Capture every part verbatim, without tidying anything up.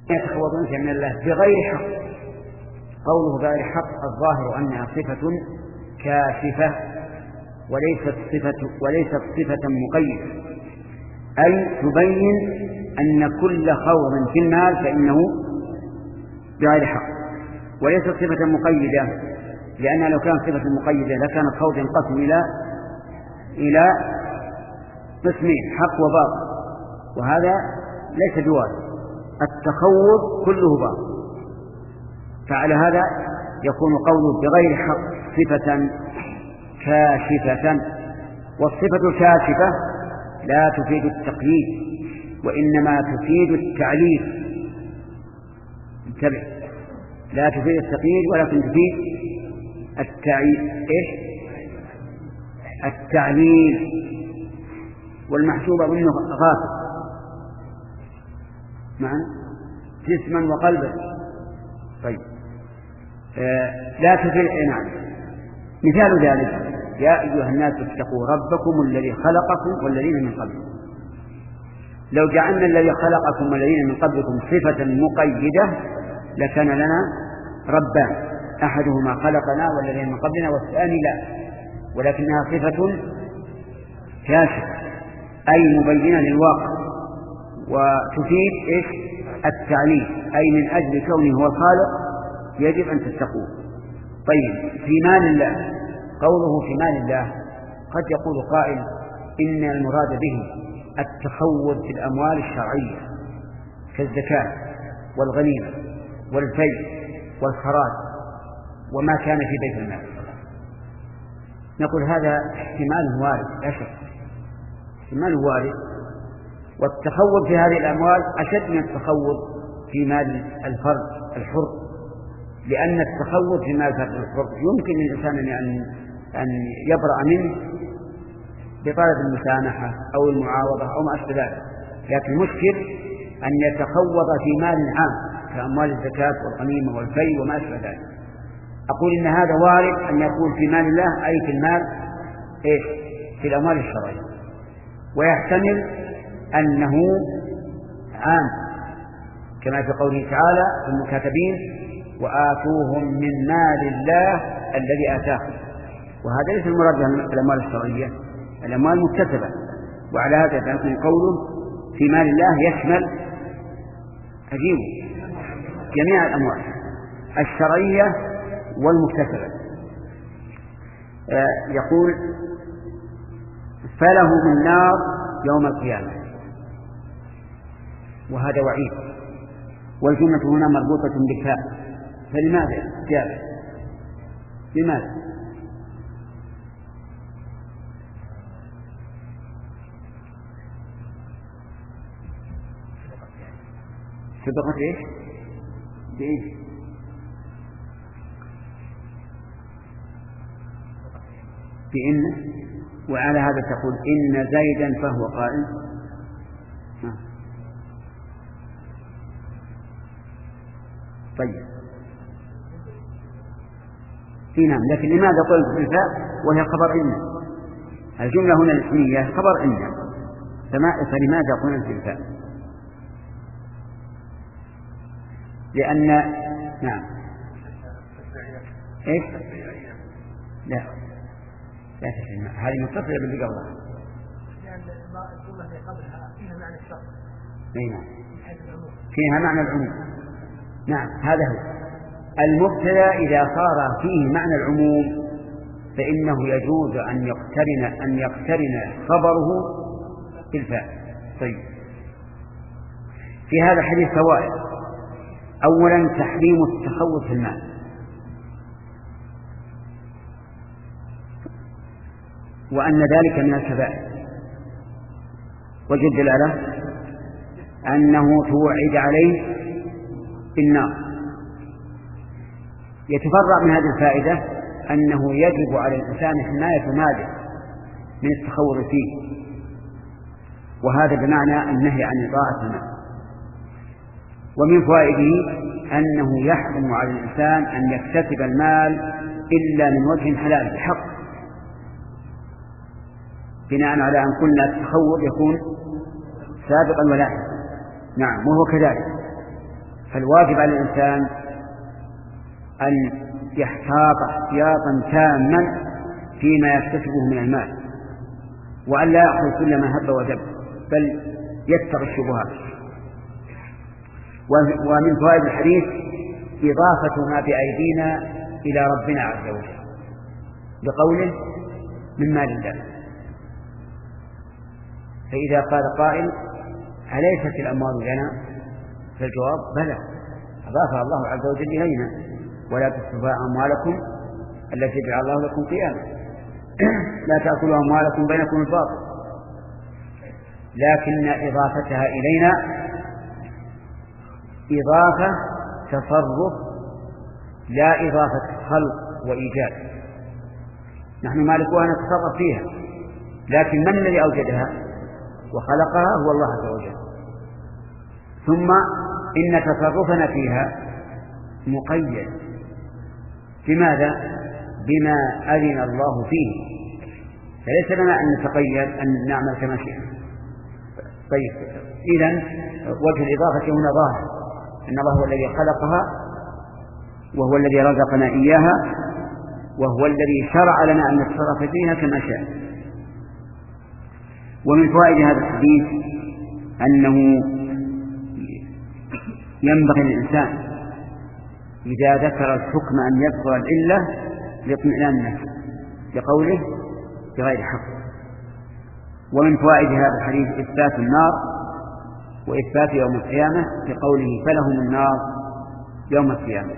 يتخوضون من الله بغير حق. قوله بغير حق الظاهر أنها صفة كاشفة وليست صفة وليست صفة مقيدة، أي تبين أن كل خوض في المال فإنه بغير حق، وليست صفة مقيدة، لأنها لو كانت صفة مقيدة لكان الخوض ينقسم إلى إلى قسمين: حق وباطل، وهذا ليس بواجب. التخوض كله باطل، فعلى هذا يكون قوله بغير حق صفة كاشفة. والصفة الكاشفة لا تفيد التقييد وإنما تفيد التعليل. انتبه، لا تفيد التقييد ولكن تفيد التعليل. إيش؟ التعليل. والمحسوب منه غافل معنا جسما وقلبا. طيب آه لا تفيد. نعم، مثال ذلك: يا أيها الناس اتقوا ربكم الذي خلقكم والذين من قبلكم. لو جعلنا الذي خلقكم والذين من قبلكم صفة مقيدة لكان لنا ربان، أحدهما خلقنا والذين من قبلنا والثاني لا، ولكنها صفة كاشفة أي مبينة للواقع، وتفيد إيش؟ التعليل، أي من أجل كونه هو الخالق يجب أن تتقوه. طيب، في مال الله، قوله في مال الله قد يقول قائل إن المراد به التخوض في الأموال الشرعية كالزكاة والغنيمة والفيء والخراج وما كان في بيت المال. نقول هذا احتمال وارد، لا شك احتمال وارد، والتخوض في هذه الأموال أشد من التخوض في مال الفرد الحر، لأن التخوض في مال الفرد الحر يمكن للإنسان أن أن يبرأ منه بطلب المسامحة أو المعاوضة أو ما أشبه ذلك، لكن المشكل أن يتخوض في مال عام كأموال الزكاة والغنيمة والفيء وما أشبه ذلك. أقول إن هذا وارد أن يكون في مال الله، أي في المال إيش؟ في الأموال الشرعية، ويحتمل أنه عام كما في قوله تعالى في المكاتبين: وآتوهم من مال الله الذي آتاهم. وهذا ليس المراد بالأموال الشرعية، الأموال المكتسبة. وعلى هذا فيكون قوله في مال الله يشمل أجيب جميع الأموال الشرعية والمكتسبة. آه يقول: فله من نار يوم القيامة، وهذا وعيد، والجملة هنا مربوطة بالفاء، فلماذا جاء؟ لماذا؟ سبقت ايش؟ بايش؟ بإن. وعلى هذا تقول إن زيدا فهو قائم. طيب في نعم، لكن لماذا قلت بالفاء وهي خبر إن؟ الجملة هنا الاسمية خبر إن، فلماذا قلت بالفاء؟ لأن نعم إيش؟ لا لا تفهم، هذه متصلة باللي قبلها، لأن الجملة اللي قبلها فيها معنى الشرط. نعم، فيها معنى العموم. نعم، هذا هو المبتدأ. إذا صار فيه معنى العموم فإنه يجوز أن يقترن أن يقترن خبره بالفاء. طيب، في هذا الحديث فوائد: أولا تحريم التخوض في المال، وأن ذلك من الكبائر، وجد له أنه توعد عليه بالنار. يتفرع من هذه الفائدة أنه يجب على الإنسان حماية ماله من التخوض فيه، وهذا بمعنى النهي عن إضاعة المال. ومن فوائده أنه يحرم على الإنسان أن يكتسب المال إلا من وجه حلال بحق، بناء على أن قلنا التخوض يكون سابقا ولاحقا. نعم، وهو كذلك، فالواجب على الإنسان أن يحتاط احتياطا تاما فيما يكتسبه من المال، وأن لا يأخذ كل ما هب ودب، بل يتقي الشبهات. ومن فوائد الحديث إضافة ما بأيدينا إلى ربنا عز وجل بقوله من مال الله. فإذا قال قائل أليست الأموال لنا؟ فالجواب بلى، أضافها الله عز وجل إلينا: ولا تسرفوا أموالكم التي جعل الله لكم قياما، لا تأكلوا أموالكم بينكم الباطل. لكن إضافتها إلينا إضافة تصرف لا إضافة خلق وإيجاد. نحن مالكوها نتصرف فيها، لكن من الذي أوجدها وخلقها؟ هو الله عز وجل. ثم إن تصرفنا فيها مقيد. لماذا؟ بما أذن الله فيه، فليس لنا أن نتقيد أن نعمل كما شئنا. طيب، إذن وجه الإضافة هنا ظاهر، أن الله هو الذي خلقها، وهو الذي رزقنا إياها، وهو الذي شرع لنا أن نتصرف فيها كما شاء. ومن فوائد هذا الحديث أنه ينبغي للإنسان إذا ذكر الحكم أن يذكر العلة لاطمئنان النفس لقوله بغير حق. ومن فوائد هذا الحديث إثبات النار وإثبات يوم القيامة بقوله فلهم النار يوم القيامة.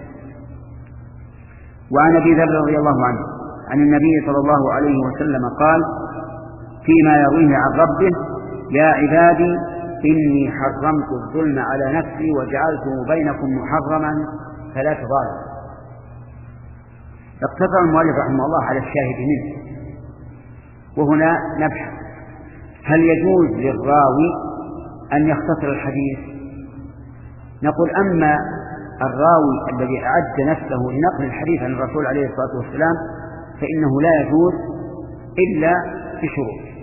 وعن أبي ذر رضي الله عنه عن النبي صلى الله عليه وسلم قال فيما يرويه عن ربه: يا عبادي إني حرمت الظلم على نفسي وجعلته بينكم محرما فلا تظالموا. اقتصر المؤلف رحمه الله على الشاهد منه. وهنا نبحث: هل يجوز للراوي أن يختصر الحديث؟ نقول: أما الراوي الذي أعد نفسه لنقل الحديث عن الرسول عليه الصلاة والسلام فإنه لا يجوز إلا بشروط.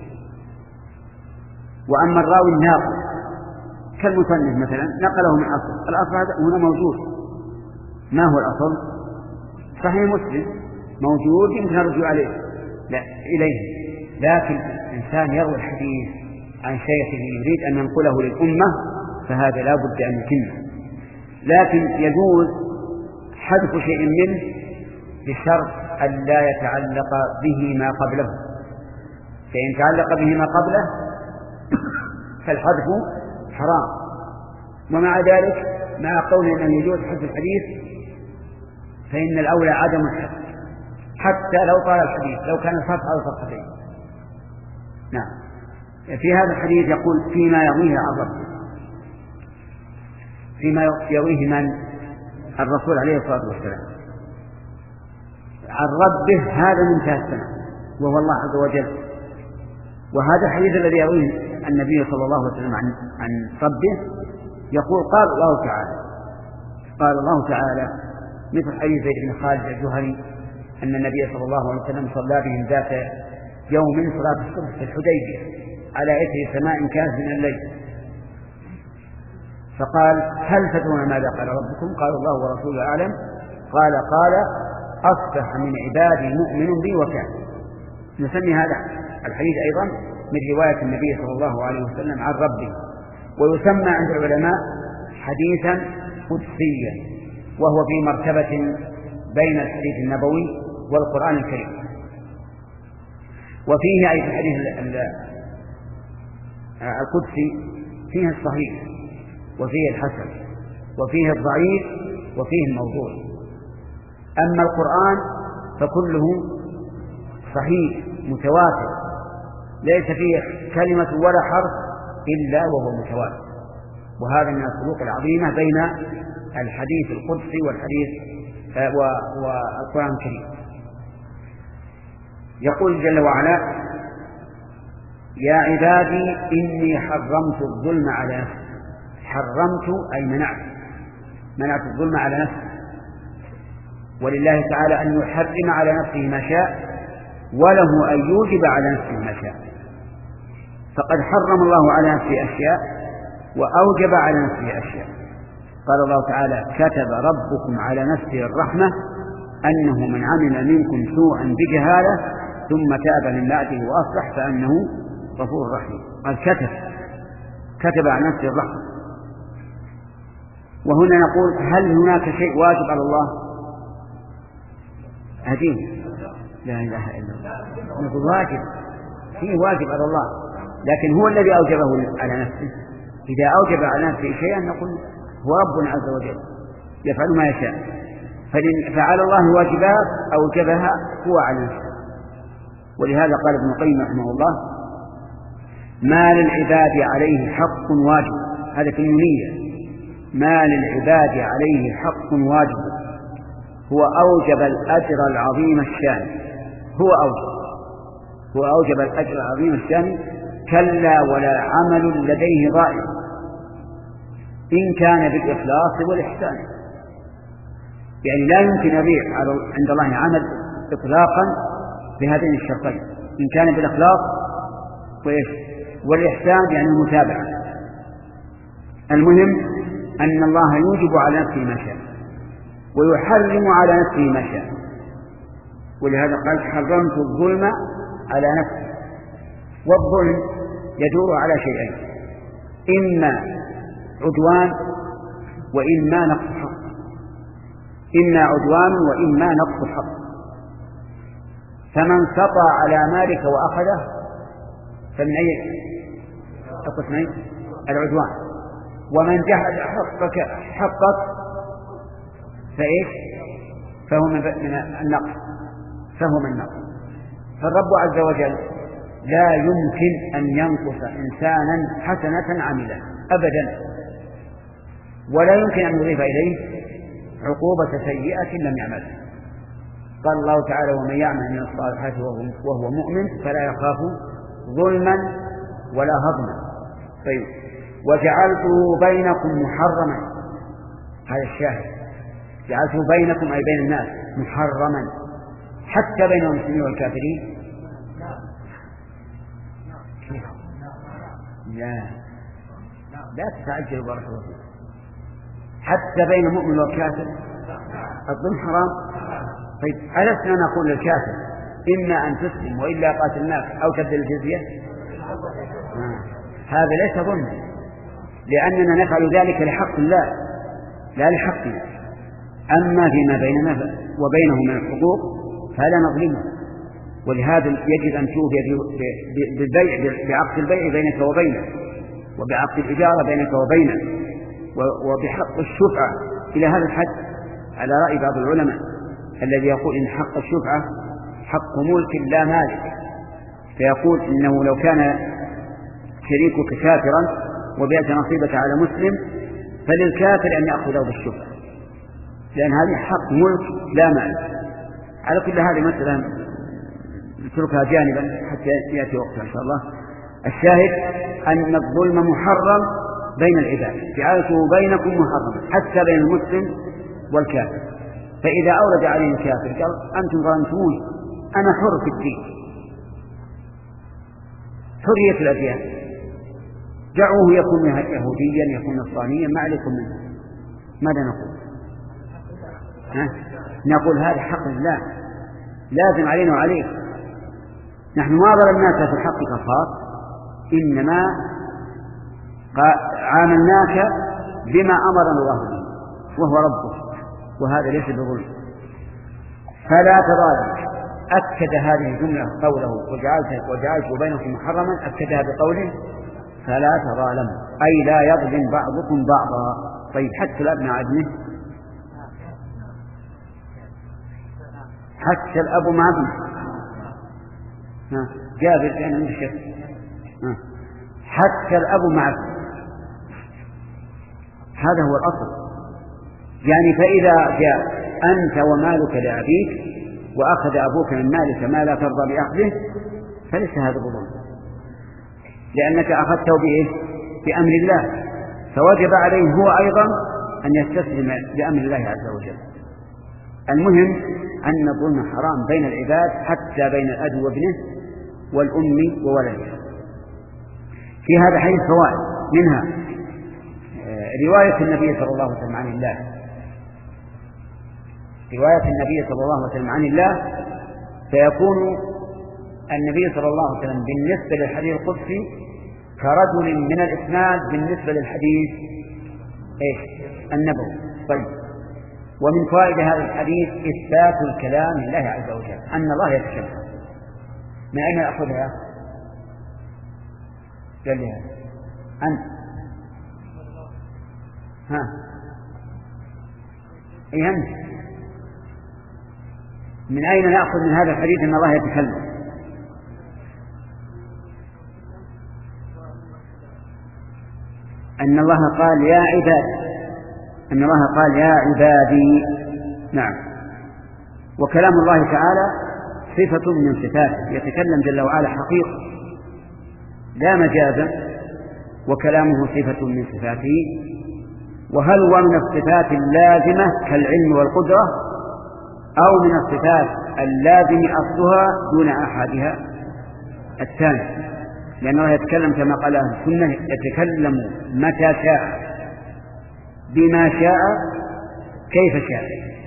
وأما الراوي الناقل كالمصنف مثلا نقله من أصل، الأصل هنا موجود. ما هو الأصل؟ صحيح مسلم موجود يمكن الرجوع عليه لا إليه. لكن الإنسان يروي الحديث عن شيخه يريد أن ينقله للأمة فهذا لا بد أن يتمه. لكن يجوز حذف شيء منه بشرط أن لا يتعلق به ما قبله، فإن تعلق به ما قبله فالحذف حرام. ومع ذلك مع قولنا أن يجوز حذف الحديث فإن الأولى عدم الحذف حتى لو طال الحديث، لو كان صفحة أو صفحتين. نعم. في هذا الحديث يقول فيما يرويه عن ربه، فيما يرويه من؟ الرسول عليه الصلاة والسلام عن ربه، هذا منتهى السنة وهو الله عز وجل. وهذا الحديث الذي يرويه النبي صلى الله عليه وسلم عن, عن ربه يقول قال الله تعالى قال الله تعالى مثل حديث زيد بن خالد الجهني أن النبي صلى الله عليه وسلم صلى بهم ذات يوم صلاة الصبح في الحديبية على إثر سماء كانت من الليل، فقال هل تدرون ماذا قال ربكم؟ قال الله ورسوله أعلم. قال قال أصبح من عبادي مؤمن بي وكافر. نسمي هذا الحديث أيضا من رواية النبي صلى الله عليه وسلم عن ربه، ويسمى عند العلماء حديثا قدسيا، وهو في مرتبة بين الحديث النبوي والقرآن الكريم. وفيه أي الحديث القدسي فيه الصحيح وفيه الحسن وفيه الضعيف وفيه الموضوع. أما القرآن فكله صحيح متواتر ليس فيه كلمة ولا حرف إلا وهو متواتر. وهذا من الفروق العظيمة بين الحديث القدسي والحديث والقرآن الكريم. يقول جل وعلا يا عبادي إني حرمت الظلم على نفسي. حرمت أي منعت منعت الظلم على نفسي، ولله تعالى أن يحرم على نفسه ما شاء وله أن يوجب على نفسه ما شاء. فقد حرم الله على نفسه أشياء وأوجب على نفسه أشياء. قال الله تعالى كتب ربكم على نفسه الرحمة أنه من عمل منكم سوءا بجهالة ثم تاب من بعده وأصلح فأنه غفور رحيم. قال كتب كتب على نفسه الرحمة. وهنا نقول هل هناك شيء واجب على الله؟ هدين لا إله إلا الله. نقول واجب، فيه واجب على الله، لكن هو الذي أوجبه على نفسه. إذا أوجب على نفسه شيئا نقول هو ربنا عز وجل يفعل ما يشاء، فعلى الله واجبات أوجبها هو على نفسه. ولهذا قال ابن القيم رحمه الله ما للعباد عليه حق واجب، هذا في النونية، ما للعباد عليه حق واجب هو أوجب الأجر العظيم الشان، هو أوجب هو أوجب الأجر العظيم الشان كلا ولا عمل لديه ضائع إن كان بالإخلاص والإحسان. يعني لا يمكن يبيع عند الله عمل إطلاقا بهذين الشرطين، إن كان بالإخلاص والإحسان يعني المتابعة. المهم أن الله يوجب على نفسه ما شاء ويحرم على نفسه ما شاء، ولهذا قال حرمت الظلم على نفسي. والظلم يدور على شيئين، إما عدوان وإما نقص حق، إما عدوان وإما نقص حق. فمن سطى على مالك وأخذه فمن أي القسمين؟ العدوان. ومن جحد حقك حقك فإيش؟ فهو من النقص فهو من النقص. فالرب عز وجل لا يمكن أن ينقص إنسانا حسنة عمله أبدا، ولا يمكن أن يضيف إليه عقوبة سيئة لم يعملها. قال الله تعالى ومن يعمل من الصالحات وهو مؤمن فلا يخاف ظلما ولا هضما. طيب وجعلته بينكم محرما، هذا الشاهد، جعلته بينكم أي بين الناس محرما حتى بين المسلمين والكافرين. لا لا تتعجلوا بارك الله فيكم. حتى بين المؤمن والكافر الظلم حرام. طيب ألسنا نقول للكافر إما أن تسلم وإلا قاتلناك أو تبذل الجزية؟ آه. هذا ليس ظلم، لأننا نفعل ذلك لحق الله لا لحقنا. أما فيما بيننا وبينه من الحقوق فلا نظلمه. ولهذا يجب أن توفي بالبيع بعقد البيع بينك وبينه، وبعقد الإجارة بينك وبينه، وبحق الشفعة إلى هذا الحد على رأي بعض العلماء الذي يقول إن حق الشفعة حق ملك لا مالك، فيقول إنه لو كان شريكك كافرا وبيعت نصيبك على مسلم فللكافر أن يأخذه بالشفعة، لأن هذه حق ملك لا مالك. على كل هذه مثلا نتركها جانبا حتى يأتي وقتها إن شاء الله. الشاهد أن الظلم محرم بين العباد، جعلته بينكم محرما حتى بين المسلم والكافر. فإذا أورد عليه الكافر قال أنتم ظلمتموني أنا حر في الدين، حرية الأديان، دعوه يكون يهوديا يكون نصرانيا ما عليكم منه. ماذا نقول؟ ها؟ نقول هذا حق الله لازم علينا وعليك. نحن ما ظلمناك في الحق كفار، إنما عاملناك بما أمرنا الله به وهو ربك، وهذا ليس بظلم. فلا تظالم. أكد هذه الجملة قوله وجعلت وجعلت بينكم محرما، أكدها بقوله فلا تظالموا أي لا يظلم بعضكم بعضا. طيب حتى الأب مع ابنه، حتى الأب مع ابنه. جابر كان عند الشيخ حتى الأب مع ابنه، هذا هو الأصل. يعني فإذا جاء أنت ومالك لأبيك وأخذ أبوك من مالك ما لا ترضى بأخذه فليس هذا بظلم، لأنك أخذته بإيه؟ بأمر الله، فوجب عليه هو أيضا أن يستسلم لأمر الله عز وجل. المهم أن الظلم حرام بين العباد حتى بين الأب وابنه والأم وولده. في هذا حديث فوائد، منها رواية النبي صلى الله عليه وسلم عن الله رواية النبي صلى الله عليه وسلم عن الله فيكون النبي صلى الله عليه وسلم بالنسبة للحديث القدسي كرجل من الإسناد بالنسبة للحديث إيش النبوي. طيب، ومن فوائد هذا الحديث إثبات الكلام لله عز وجل، أن الله يتكلم. من أين نأخذها؟ قال لي أنت ها إيه أنت من أين نأخذ من هذا الحديث أن الله يتكلم؟ أن الله قال يا عبادي أن الله قال يا عبادي. نعم. وكلام الله تعالى صفة من صفاته، يتكلم جل وعلا حقيقة لا مجازا، وكلامه صفة من صفاته. وهل هو من الصفات اللازمة كالعلم والقدرة، أو من الصفات اللازم أصلها دون أحدها الثاني؟ لأن الله يتكلم كما قال أهل السنة يتكلم متى شاء بما شاء كيف شاء،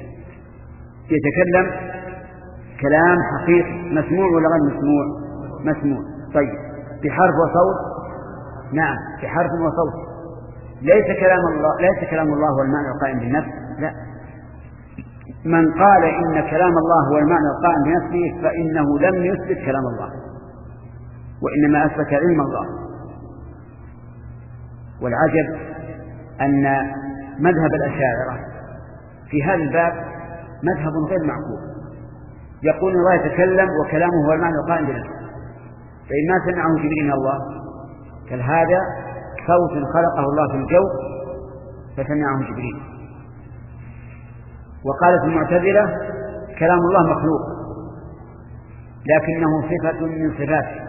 يتكلم كلام حقيقي مسموع ولا غير مسموع؟ مسموع. طيب، بحرف وصوت؟ نعم، بحرف وصوت. ليس كلام الله ليس كلام الله هو المعنى القائم بالنفس، لا. من قال إن كلام الله هو المعنى القائم بنفسه فإنه لم يثبت كلام الله، وإنما أثبت علم الله. والعجب أن مذهب الأشاعرة في هذا الباب مذهب غير معقول، يقول الله يتكلم وكلامه هو المعنى القائم بنفسه، فإن ما سمعه جبريل من الله قال هذا صوت خلقه الله في الجو فسمعه جبريل. وقالت المعتزلة كلام الله مخلوق لكنه صفة من صفاته.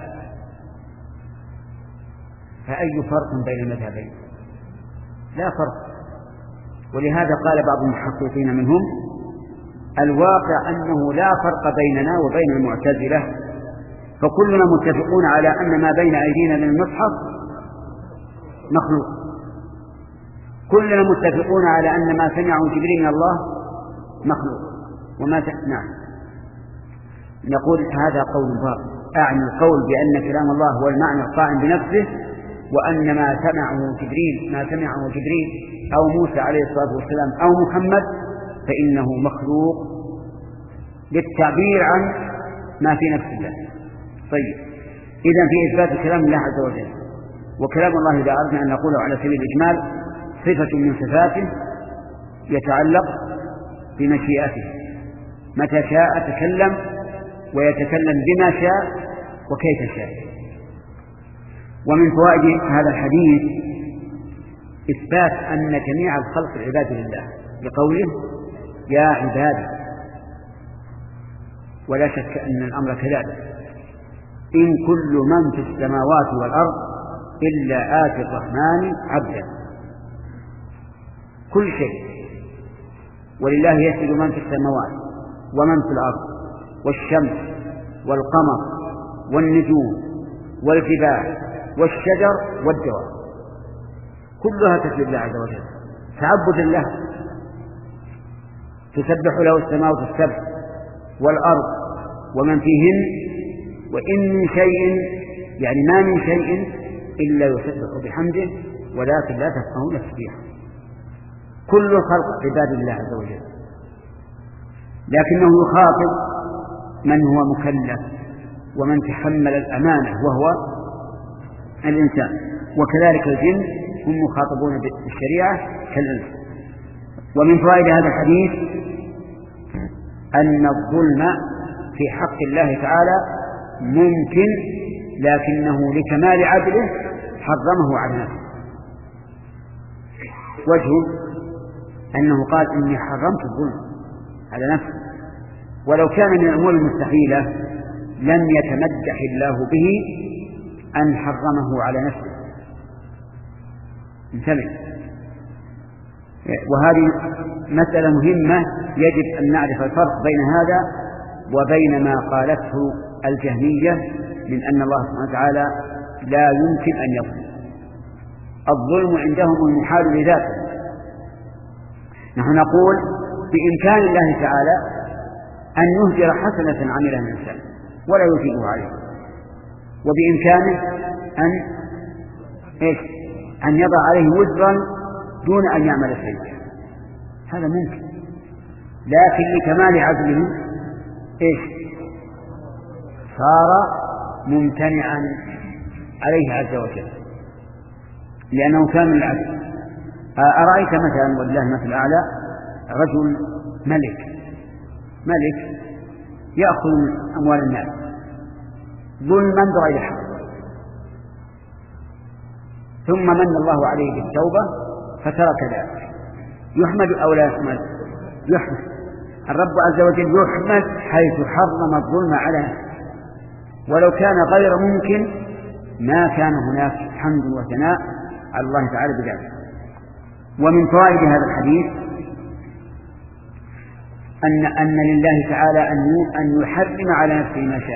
فأي فرق بين المذهبين؟ لا فرق. ولهذا قال بعض المحققين منهم الواقع أنه لا فرق بيننا وبين المعتزلة، فكلنا متفقون على أن ما بين أيدينا من المصحف مخلوق، كلنا متفقون على أن ما سمعه جبريل من الله مخلوق. وما ت... نعم، نقول هذا قول باطل، أعني القول بأن كلام الله هو المعنى القائم بنفسه، وأن ما سمعه جبريل ما سمعه جبريل أو موسى عليه الصلاة والسلام أو محمد فإنه مخلوق للتعبير عن ما في نفس الله. طيب، إذن في إثبات الكلام الله عز وجل. وكلام الله إذا أردنا أن نقوله على سبيل الإجمال صفة من صفاته يتعلق بمشيئته، متى شاء تكلم ويتكلم بما شاء وكيف شاء. ومن فوائد هذا الحديث إثبات أن جميع الخلق عباد لله بقوله يا عبادي، ولا شك أن الأمر كذلك. إن كل من في السماوات والأرض إلا آتي الرحمن عبدا، كل شيء. ولله يسجد من في السماوات ومن في الأرض، والشمس والقمر والنجوم والجبال والشجر والدواب، كلها تسجد لله عز وجل تعبدا له. تسبح له السماوات السبع والأرض ومن فيهن، وإن من شيء يعني ما من شيء إلا يسبح بحمده ولكن لا تفقهون تسبيحه. كل الخلق عباد الله عز وجل، لكنه يخاطب من هو مكلف ومن تحمل الأمانة وهو الإنسان، وكذلك الجن هم مخاطبون بالشريعة كالإنس. ومن فوائد هذا الحديث أن الظلم في حق الله تعالى ممكن، لكنه لكمال عدله حرمه على نفسه. وجهه أنه قال إني حرمت الظلم على نفسه، ولو كان من الأمور المستحيلة لم يتمدح الله به أن حرمه على نفسه. انتبه، وهذه مسألة مهمة يجب أن نعرف الفرق بين هذا وبين ما قالته الجهمية من أن الله سبحانه وتعالى لا يمكن أن يظلم. الظلم عندهم المحال لذاته. نحن نقول بإمكان الله تعالى أن يهجر حسنة عملها الإنسان ولا يثيبه عليه، وبإمكانه أن إيش؟ أن يضع عليه وزرا دون أن يعمل شيئا، هذا ممكن، لكن لكمال عدله إيش؟ صار ممتنعا عليه عز وجل لأنه كان من العدل. أرأيت مثلا والله المثل الأعلى رجل ملك ملك يأخذ أموال الناس ظلما بغير حق، ثم من الله عليه بالتوبة فترك ذلك، يحمد أو لا يحمد؟ يحمد. الرب عز وجل يحمد حيث حرم الظلم على نفسه، ولو كان غير ممكن ما كان هناك حمد وثناء على الله تعالى بذلك. ومن فوائد هذا الحديث أن أن لله تعالى أن يحرم على نفسه ما شاء،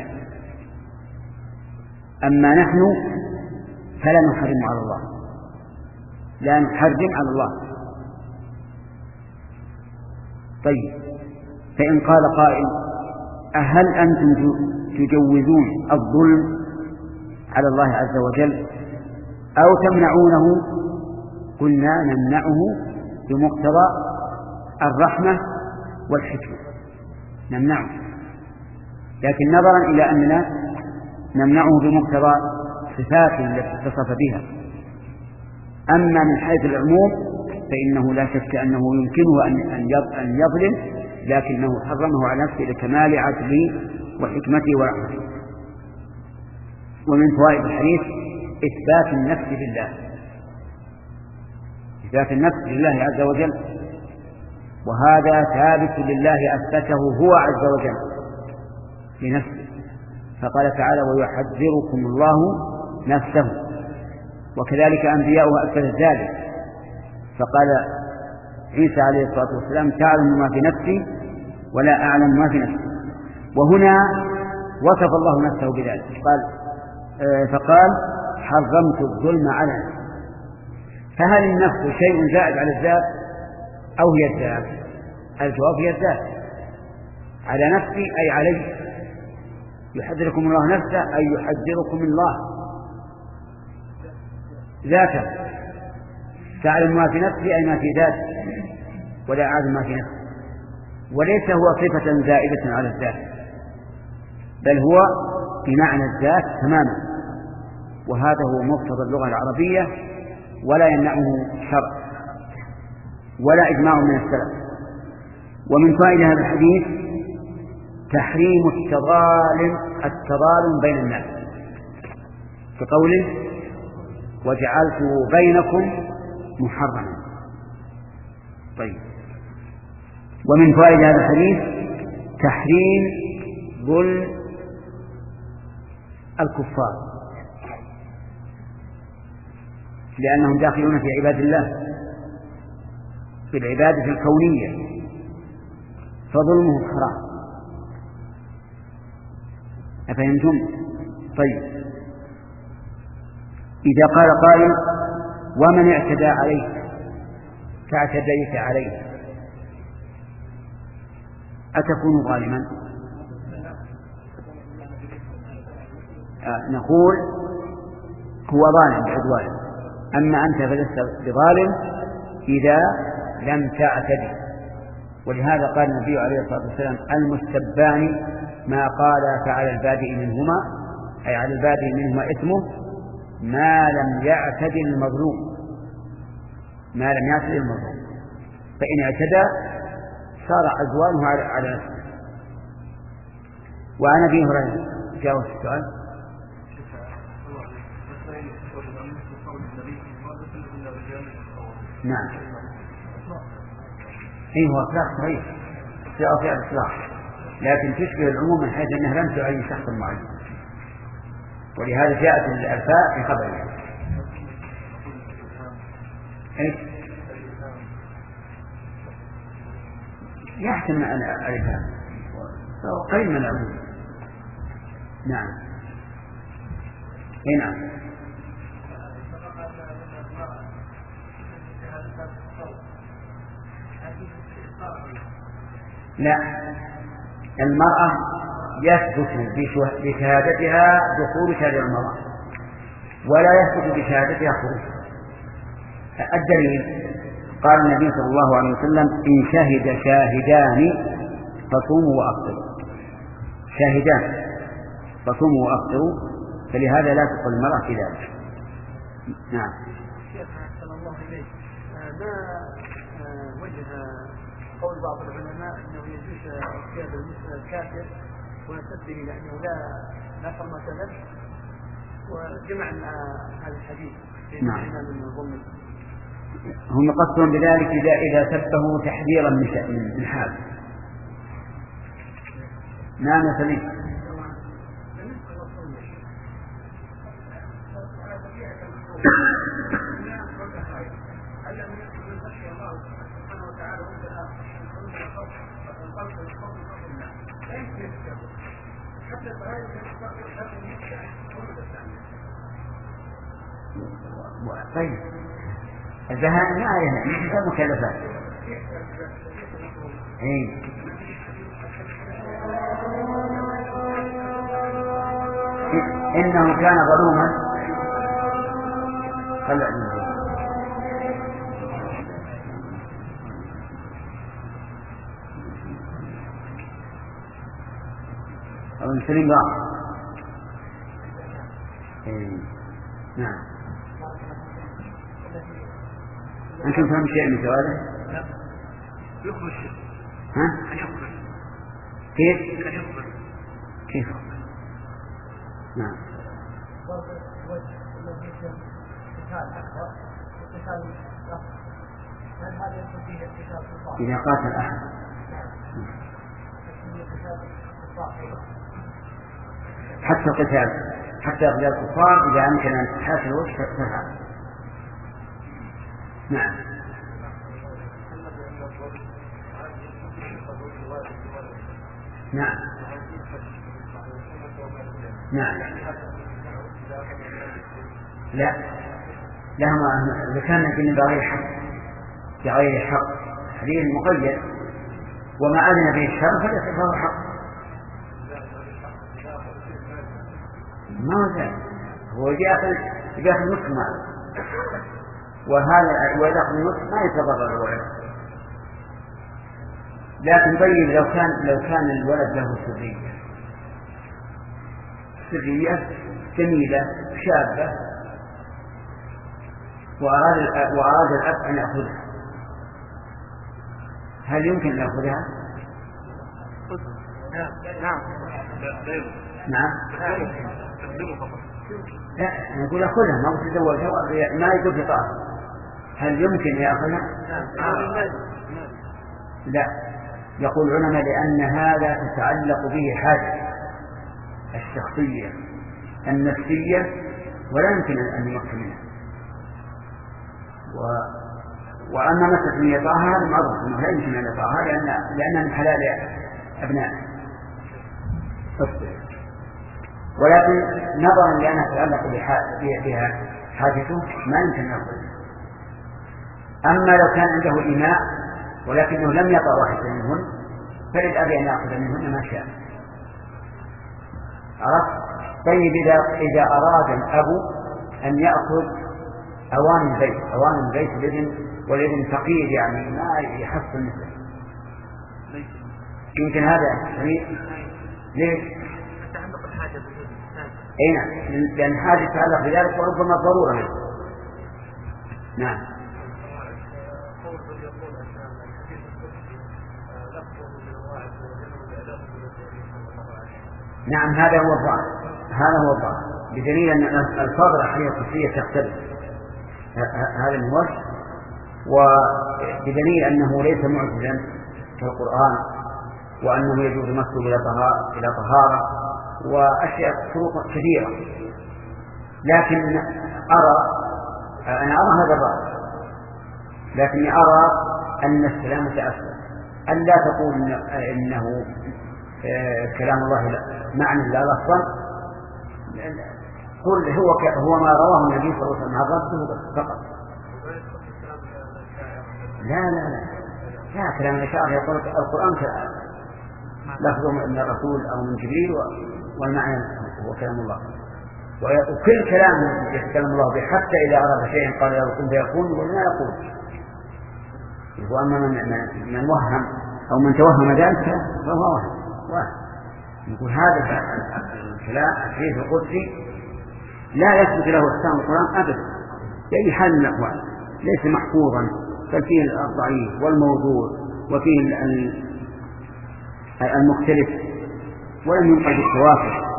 أما نحن فلا نحرم على الله، لا نحرم على الله. طيب، فإن قال قائل أهل أنتم تجوزون الظلم على الله عز وجل أو تمنعونه؟ قلنا نمنعه بمقتضى الرحمة والحكمة، نمنعه، لكن نظرا إلى أننا نمنعه بمقتضى صفاته التي اتصف بها. أما من حيث العموم فإنه لا شك أنه يمكنه أن يظلم، لكنه حرمه على نفسه لكمال عدله وحكمته ورحمته. ومن فوائد الحديث إثبات النفس لله، إثبات النفس لله عز وجل، وهذا ثابت لله أثبته هو عز وجل لنفسه، فقال تعالى ويحذركم الله نفسه، وكذلك أنبياؤه أثبتت ذلك، فقال عيسى عليه الصلاة والسلام تعلم ما في نفسي ولا أعلم ما في نفسي، وهنا وصف الله نفسه بذلك قال فقال حرمت الظلم على نفسي. فهل النفس شيء زائد على الذات أو هي الذات؟ الجواب هي الذات، على نفسي أي علي، يحذركم الله نفسه أي يحذركم الله ذاته، تعلم ما في نفسي أي ما في ذاتي ولا أعلم ما في نفسي، وليس هو صفة زائدة على الذات، بل هو بمعنى الذات تماما، وهذا هو مقتضى اللغة العربية ولا يمنعه شرع ولا إجماع من السلف. ومن فائدة هذا الحديث تحريم التظالم التظالم بين الناس، كقوله وجعلته بينكم محرما. طيب، ومن فائدة هذا الحديث تحريم ظلم الكفار لأنهم داخلون في عباد الله، في العبادة الكونية، فظلمهم حرام. أفهمتم؟ طيب، إذا قال قائل ومن اعتدى عليه فاعتديت عليه أتكون ظالما؟ آه نقول هو ظالم بعدوانه، أما أنت فلست بظالم إذا لم تعتدي. ولهذا قال النبي عليه الصلاة والسلام المستبان ما قال فعلى البادئ منهما، أي على البادئ منهما إثمه ما لم يعتدي المظلوم، ما لم يعتدي المظلوم، فإن اعتدى صار عدوانه على نفسه. وعن أبي هريرة جاوز السؤال. نعم، إيه هو إطلاق صحيح في أطيع الإطلاق، لكن تشبه العموم من حيث أنها لم تعين شخص معين، ولهذا جاءت الألفاء في خبرها. إيش؟ يحسن أن أعرفها قليل من العموم. نعم، إيه نعم. لا، المرأة يثبت بشهادتها دخول شهادة المرأة ولا يثبت بشهادتها خروجها. الدليل قال النبي صلى الله عليه وسلم إن شهد شاهدان فصوموا وأفطروا، شاهدان فصوموا وأفطروا، فلهذا لا تقل المرأة في ذلك. نعم. شيخ أحسن الله إليك، ما وجه قول بعض العلماء أنه يجوز اغتياب المسلم الكافر ونسبه لأنه لا لا حرمة له، وجمعنا هذا الحديث بين الإمام المظلم. هم يقصدون بذلك إذا إذا سبه تحذيرا من الحال. نعم يا سليم. طيب البهائم ما عليها مثل مكلفات. إيه. إنه كان ظلوما طلع منه. أو نسلم بعض. إيه. نعم. أنتم فهم شيء من سؤاله؟ لا. يخرج. ها؟ يخرج. كيف؟ يخرج. كيف؟ نعم. إذا قاتل أحد حتى القتال حتى قتال الكفار إذا أمكن أن تحاسب الوجه فافعل. نعم. نعم. نعم. لا لهم إذا كان الجن بغير حق بغير حق حديث مقيد، وما أذن به الشرع فليس فهو حق. ما هو ذلك، هو داخل داخل نصف مال، وهذا وداخل النصف ما يتضرر الولد. لكن طيب لو كان لو كان الولد له سرية سرية جميلة شابة وأراد وأراد الأب أن يأخذها، هل يمكن أن يأخذها؟ نعم. نعم. لا نقول أخذها ما تزوجها ما يقول في طاعة. هل يمكن يأخذها؟ لا، يقول العلماء لأن هذا تتعلق به حاجة الشخصية النفسية ولا يمكن أن يمكن منها. و... وأما مسألة من يطاعها هذا معروف أنه لا يمكن أن يطاعها لأن لأنها من حلال أبناء، ولكن نظرا لأنها تتعلق بها حاجته ما يمكن أن يأخذها. أما لو كان عنده إماء ولكنه لم يطع واحدا منهن فللأب أن يأخذ منهن ما شاء. عرفت؟ طيب إذا إذا أراد الأب أن يأخذ أوان البيت أوان البيت الابن والابن فقير يعني ما يحصل مثله، يمكن هذا شيء. ليش؟ تعلق الحاجة بالابن. أي نعم، لأن الحاجة تتعلق بذلك وربما ضرورة منه. نعم. نعم هذا هو الظاهر، هذا هو الظاهر بدليل أن الفاظ الأحاديث القدسية تختلف، هذا الوجه، وبدليل أنه ليس معجزا كالقرآن، وأنه يجوز مسه إلى طهارة إلى طهارة وأشياء شروط كثيرة. لكن أرى أنا أرى هذا الرأي، لكني أرى أن السلامة أسهل، أن لا تقول إنه كلام الله معنى لا لفظا، قل هو هو ما رواه النبي صلى الله عليه وسلم عن ربه فقط. لا لا لا لا كلام الأشاعرة يقول القرآن لفظه من الرسول أو من جبريل والمعنى هو كلام الله، وكل كلام يتكلم الله به حتى إذا أراد شيئا قال له كن فيكون ولا يقول. وأما من, من وهم أو من توهم ذلك فهو وهم واحد. نقول هذا الكلام الحديث القدسي لا يثبت له احكام القرآن أبدا بأي حال من الأحوال، ليس محفوظا، بل فيه الضعيف والموضوع وفيه المختلف ولم ينقل بالتوافق.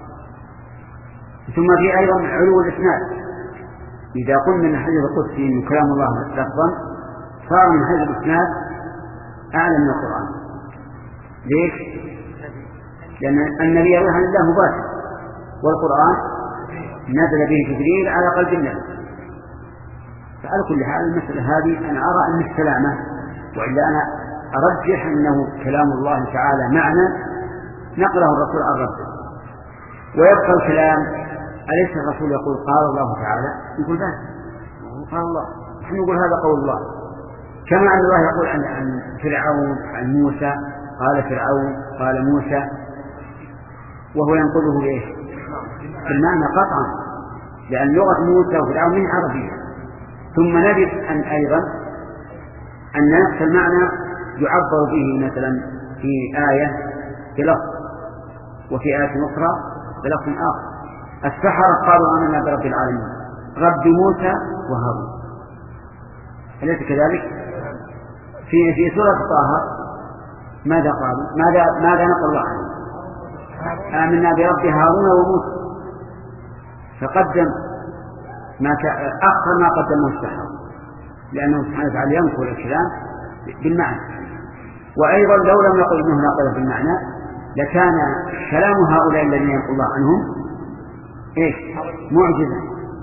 ثم في أيضا علو الإسناد، إذا قلنا أن الحديث القدسي من كلام الله لفظا صار من حيث الإسناد أعلى من القرآن. ليش؟ لأن النبي يروي عن الله مباشر، والقرآن نزل به جبريل على قلب النبي. فعلى كل حال المسألة هذه أنا أرى أن السلامة، وإلا أنا أرجح أنه كلام الله تعالى معنى نقله الرسول عن ربه. ويبقى الكلام، أليس الرسول يقول قال الله تعالى؟ يقول لا، قال الله، نحن نقول هذا قول الله، كما أن الله يقول عن عن فرعون عن موسى قال فرعون قال موسى، وهو ينقله بإيش؟ بالمعنى قطعا، لأن لغة موسى وفرعون من عربية. ثم نجد أن أيضا أن نفس المعنى يعبر به مثلا في آية بلفظ وفي آية أخرى بلفظ آخر. السحرة قالوا آمنا برب العالمين، رب موسى وهارون، أليس كذلك؟ في في سورة طه ماذا قالوا؟ ماذا ماذا نقل الله عنه؟ آمنا برب هارون وموسى، فقدم ما أخر ما قدمه السحرة، لأنه سبحانه وتعالى ينقل الكلام بالمعنى. وأيضا لو لم يقل إنه نقل بالمعنى لكان كلام هؤلاء الذين ينقل الله عنهم إيش؟ معجزة،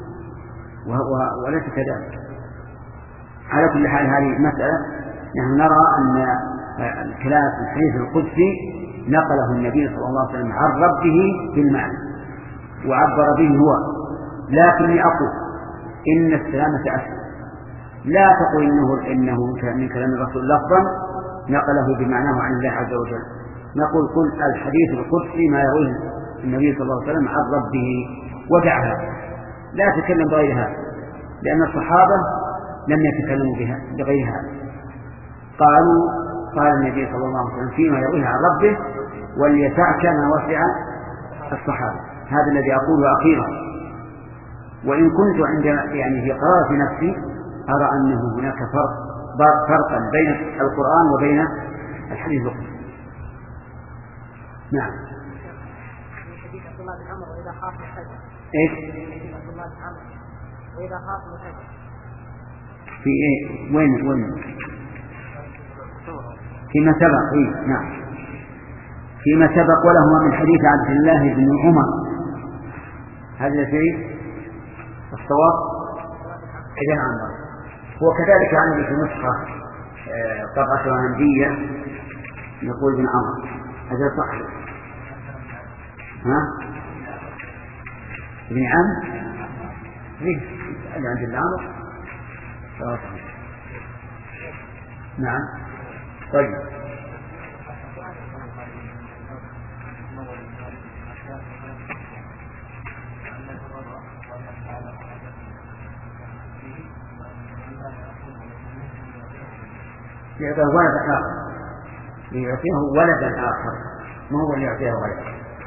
وليس كذلك. على كل حال هذه مسألة نحن نرى أن الكلام الحديث القدسي نقله النبي صلى الله عليه وسلم عن ربه بالمعنى وعبر به هو. لكني أقول إن السلامة أسهل، لا تقول إنه, إنه من كلام الرسول لفظا نقله بمعناه عن الله عز وجل، نقول قل الحديث القدسي ما يرويه النبي صلى الله عليه وسلم عن ربه ودعها، لا تكلم بغير هذا، لأن الصحابة لم يتكلموا بها بغير هذا. قالوا قال النبي صلى الله عليه وسلم فيما يرويه عن ربه وليسعك ما وسع الصحابة. هذا الذي أقوله أخيرا، وإن كنت عند يعني في قرارة نفسي أرى أنه هناك فرق فرقا بين القرآن وبين الحديث القدسي. نعم. إيش؟ في إيه؟ وين وين؟ فيما سبق. إيه؟ نعم. فيما سبق وله من حديث عبد الله بن عمر. هذا شيء الصواب إذا عن هو كذلك عندي في نسخة طبعة هندية يقول بن عمر، هذا صح. ها؟ ابن عم؟ ليه؟ اللي عند العمر؟ نعم. طيب. يعطيه ولد آخر، يعطيه ولدا آخر، ما هو اللي يعطيه ولد.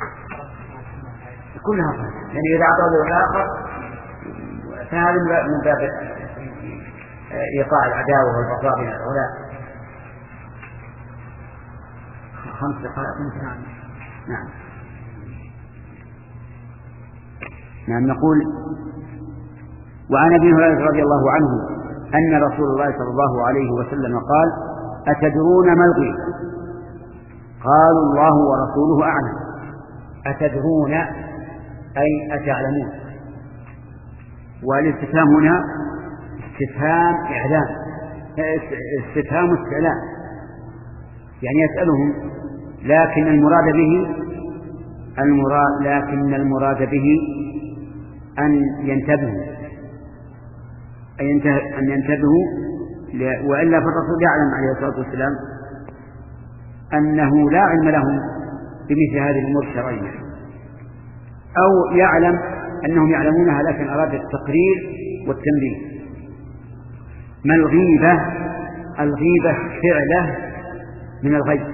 كلها فرق، يعني إذا أعطاه ولد آخر فهذا من باب إيقاع العداوة والبغضاء بين الأولاد. خمس دقائق نعم. نعم. نعم. نقول وعن أبي هريرة رضي الله عنه أن رسول الله صلى الله عليه وسلم قال أتدرون ما الغيب؟ قالوا الله ورسوله أعلم. أتدرون أي أتعلمون، والاستفهام هنا استفهام إعلام، استفهام استعلام، يعني يسألهم، لكن المراد به المراد لكن المراد به أن ينتبهوا أن ينتبهوا وإلا فالرسول يعلم عليه الصلاة والسلام أنه لا علم لهم بمثل هذه الأمور الشرعية، أو يعلم أنهم يعلمونها لكن أراد التقرير والتنبيه. ما الغيبة؟ الغيبة فعلة من الغيب،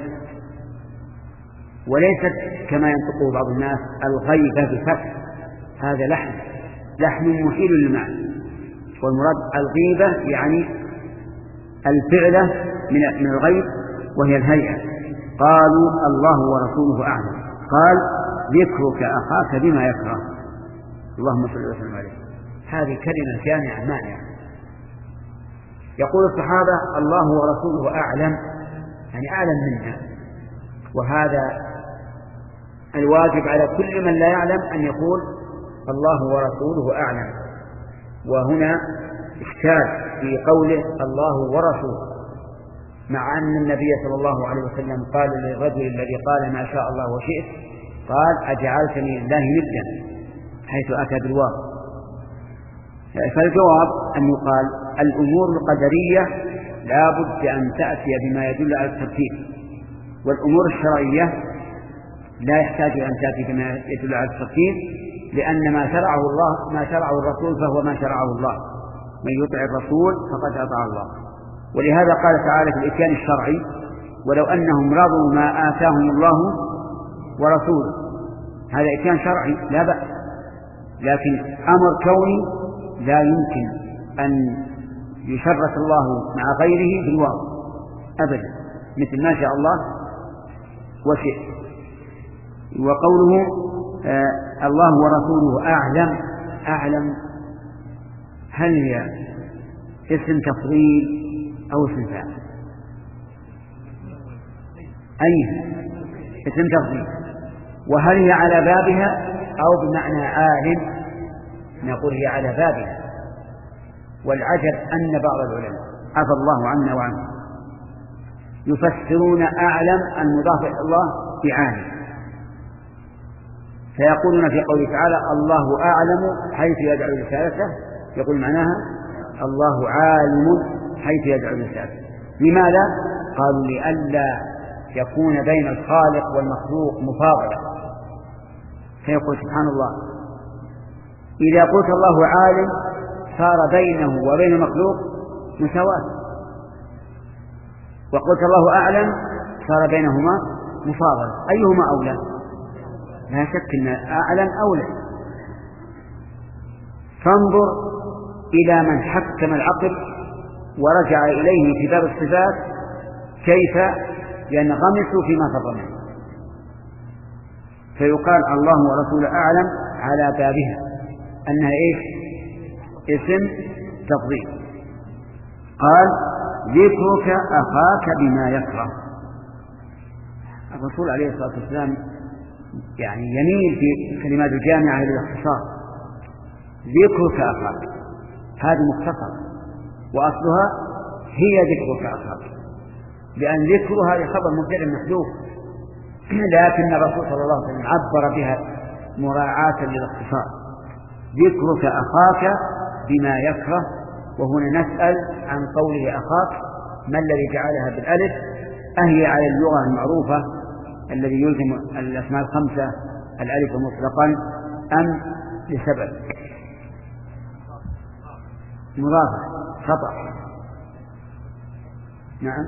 وليست كما ينطقه بعض الناس الغيبة بفتح، هذا لحن لحن محيل للمعنى، والمراد الغيبة يعني الفعلة من الغيب وهي الهيئة. قالوا الله ورسوله أعلم. قال ذكرك أخاك بما يكره. اللهم صل وسلم عليه. هذه كلمة جامعة مانعة. يقول الصحابة الله ورسوله أعلم، يعني أعلم منا، وهذا الواجب على كل من لا يعلم أن يقول الله ورسوله أعلم. وهنا إشكال في قوله الله ورسوله، مع أن النبي صلى الله عليه وسلم قال للرجل الذي قال ما شاء الله وشئت قال أجعلتني لله ندا، حيث أتى بالواو. فالجواب أن يقال الأمور القدرية لا بد أن تأتي بما يدل على الترتيب، والأمور الشرعية لا يحتاج أن تأتي بما يدل على الترتيب، لأن ما شرعه الله ما شرعه الرسول فهو ما شرعه الله، من يطع الرسول فقد أطاع الله. ولهذا قال تعالى في الإتيان الشرعي ولو أنهم رضوا ما آتاهم الله ورسوله، هذا إتيان شرعي لا بأس، لكن أمر كوني لا يمكن أن يشرك الله مع غيره بالواو أبدا، مثل ما شاء الله وشئ. وقوله آه الله ورسوله أعلم، أعلم هل هي اسم تفضيل أو اسم فاعل؟ أي اسم تفضيل. وهل هي على بابها أو بمعنى عالم؟ نقول هي على بابها. والعجب أن بعض العلماء عفى الله عنا وعنه يفسرون أعلم المضاف إلى الله بعالم، فيقولون في قوله تعالى الله أعلم حيث يجعل رسالته، يقول معناها الله عالم حيث يجعل رسالته. لماذا؟ قالوا لئلا يكون بين الخالق والمخلوق مفاضلة، فيقول سبحان الله إذا قلت الله عالم صار بينه وبين المخلوق مساواة، وقلت الله أعلم صار بينهما مفاضلة، أيهما أولى؟ لا شك أن أعلم أولى. فانظر إلى من حكم العقل ورجع إليه في باب الصفات كيف ينغمس فيما فضل منه، فيقال الله ورسوله أعلم على بابها أنها إيش؟ اسم تفضيل. قال ذكرك أخاك بما يكره. الرسول عليه الصلاة والسلام يعني يميل في كلمات الجامعة للاختصار. ذكرك أخاك هذه مختصرة، وأصلها هي ذكرك أخاك، لأن ذكر هذه خبر مبتدأ محذوف، لكن الرسول صلى الله عليه وسلم عبر بها مراعاة للاختصار. ذكرك أخاك بما يكره. وهنا نسأل عن قوله أخاك ما الذي جعلها بالألف؟ أهي على اللغة المعروفة الذي يلزم الأسماء الخمسة الألف مطلقا أم لسبب؟ مضافة خطأ. نعم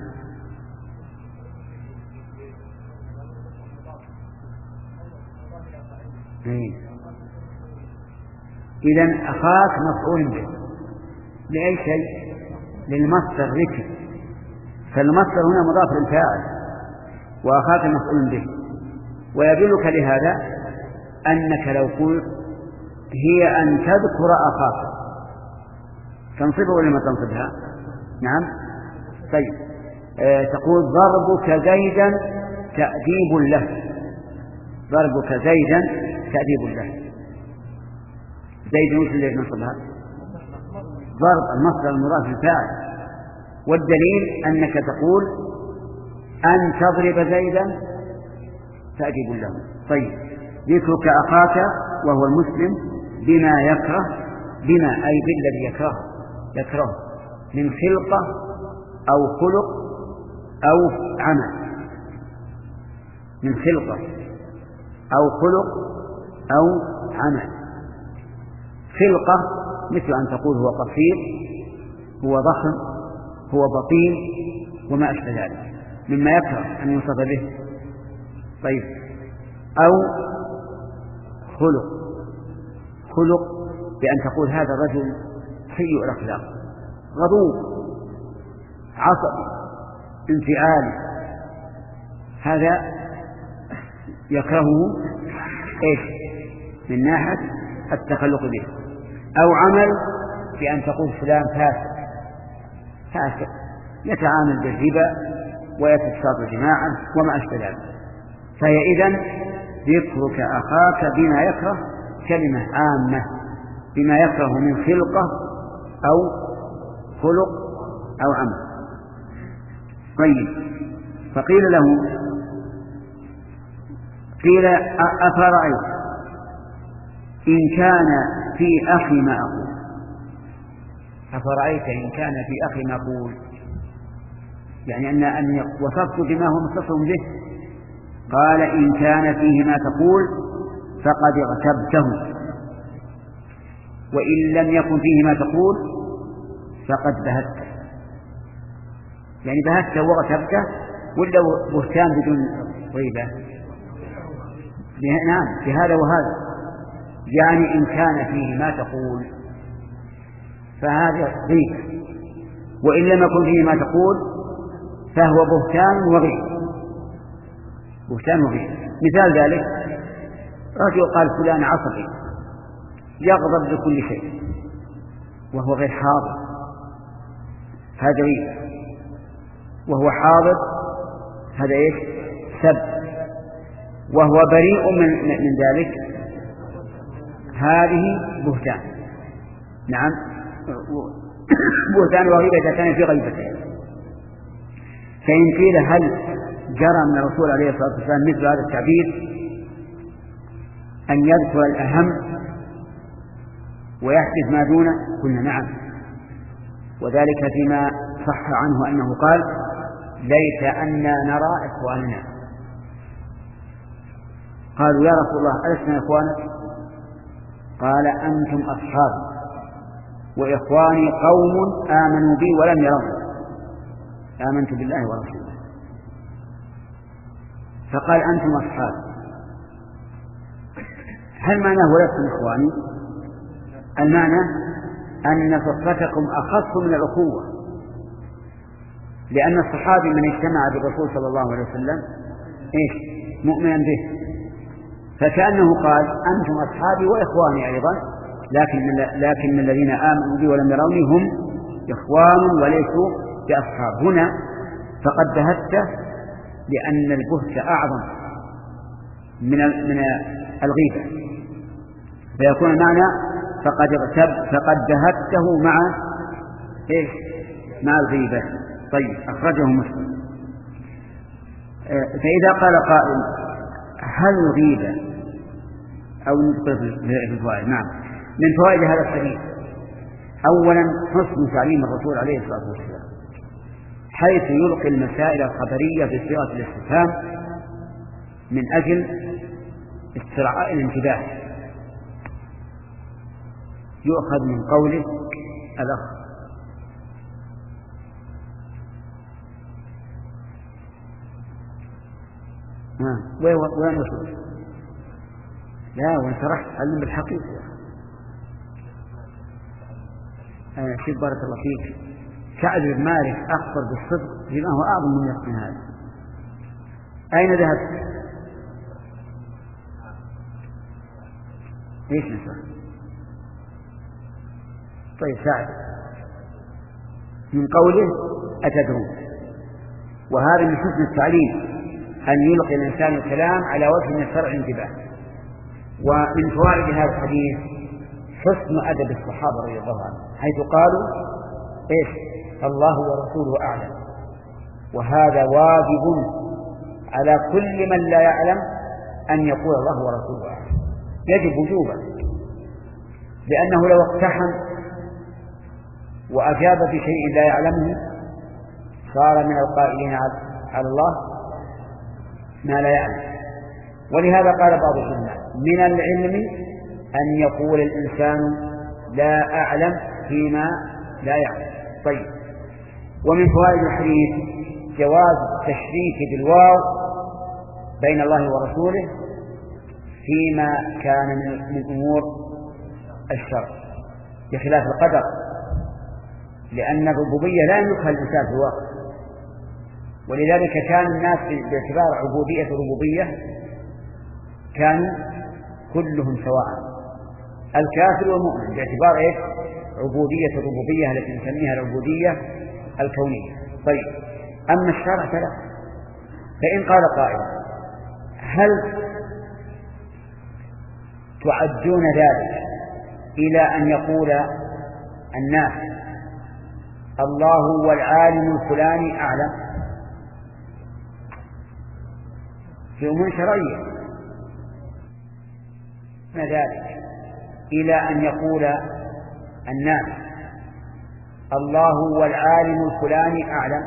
إذن أخاك مفعول به لأي شيء؟ للمصدر ذكر، فالمصدر هنا مضاف للفاعل وأخاك مفعول به. ويدلك لهذا أنك لو قلت هي أن تذكر أخاك تنصبه ولا ما تنصبها؟ نعم. طيب آه تقول ضربك زيدا تأديب له، ضربك زيدا تأديب له. زيد وش اللي نصبها؟ ضرب المصدر المضاف للفاعل. والدليل أنك تقول أن تضرب زيدا تأديب له. طيب ذكرك أخاك وهو المسلم بما يكره، بما أي بالذي يكره، يكره من خلقة أو خلق أو عمل، من خلقة أو خلق أو عمل. خلقة مثل أن تقول هو قصير، هو ضخم، هو بطيء وما أشبه ذلك مما يكره أن يوصف به. طيب، أو خلق، خلق بأن تقول هذا الرجل سيء الأخلاق، غضوب، عصبي، انفعالي، هذا يكرهه إيش من ناحية التخلق به. أو عمل بأن تقول فلان فاسق، فاسق يتعامل بالربا ويتشاط جماعا وما أشبه ذلك. فهي إذن ذكرك أخاك بما يكره كلمة عامة بما يكره من خلقه أو خلق أو عمل. طيب، فقيل له قيل أفرأيت إن كان في أخي ما أقول، أفرأيت إن كان في أخي ما أقول، يعني أن أن وصفت بما هو متصف به. قال إن كان فيه ما تقول فقد اغتبته، وإن لم يكن فيه ما تقول فقد بهته، يعني بهته واغتبته ولا بهتان بدون غيبة؟ نعم، في هذا وهذا، يعني إن كان فيه ما تقول فهذا غيبة، وإن لم يكن فيه ما تقول فهو بهتان وغيبة، بهتان وغيبة. مثال ذلك رجل قال فلان عصبي يغضب لكل شيء وهو غير حاضر، هذا غيبة، وهو حاضر هذا ايش؟ سب، وهو بريء من, من ذلك، هذه بهتان. نعم، بهتان وغيبة إذا كان في غيبته. فإن قيل هل جرى من الرسول عليه الصلاة والسلام مثل هذا التعبير أن يذكر الأهم ويحدث ما دونه؟ قلنا نعم، وذلك فيما صح عنه أنه قال ليت أننا نرى إخواننا. قالوا يا رسول الله ألسنا إخوانك؟ قال أنتم أصحابي، وإخواني قوم آمنوا بي ولم يروني، آمنت بالله ورسوله. فقال أنتم أصحابي، هل معناه ولستم إخواني؟ المعنى أن صحبتكم أخص من الأخوة، لأن الصحابي من اجتمع بالرسول صلى الله عليه وسلم إيش؟ مؤمنا به، فكأنه قال أنتم أصحابي وإخواني أيضا، لكن لكن الذين آمنوا بي ولم يروني هم إخوان وليسوا بأصحاب. هنا فقد بهته لأن البهت أعظم من من الغيبة، فيكون المعنى فقد اغتب فقد بهته مع إيش؟ مع الغيبة. طيب، أخرجه مسلم. فإذا قال قائل هل الغيبة أو ندخل في الفوائد؟ نعم، من فوائد هذا الحديث أولا حسن تعليم الرسول عليه الصلاة والسلام، حيث يلقي المسائل الخبرية بصيغة الاستفهام من أجل استرعاء الانتباه. يؤخذ من قوله الأخ. وين وين وصل؟ لا، وانت رحت علم بالحقيقة. أنا شوف بارك الله فيك، سعد بن مالك أخبر بالصدق بما هو أعظم من يقين هذا. أين ذهبت؟ إيش نسأل؟ طيب سعد، من قوله أتدرون، وهذا من حسن التعليم أن يلقي الإنسان الكلام على وجه من شرع الانتباه. ومن فوائد هذا الحديث حسن أدب الصحابة رضي الله عنهم، حيث قالوا إيش؟ الله ورسوله أعلم. وهذا واجب على كل من لا يعلم أن يقول الله ورسوله أعلم، يجب وجوبا، لأنه لو اقتحم وأجاب بشيء لا يعلمه صار من القائلين على الله ما لا يعلم. ولهذا قال بعض العلماء من العلم أن يقول الإنسان لا أعلم فيما لا يعلم. طيب، ومن فوائد الحديث جواز التشريك بالواو بين الله ورسوله فيما كان من أمور الشرع بخلاف القدر، لأن الربوبية لا يملكها الإنسان في الواقع. ولذلك كان الناس باعتبار عبودية الربوبية كانوا كلهم سواء، الكافر والمؤمن، باعتبار إيش؟ عبودية الربوبية التي نسميها العبودية الكونية. طيب، أما الشرع فلا. فإن قال قائل هل تعدون ذلك إلى أن يقول الناس الله هو العالم الفلاني أعلم في أمور شرعية، ما ذلك إلى أن يقول الناس الله هو العالم الفلاني أعلم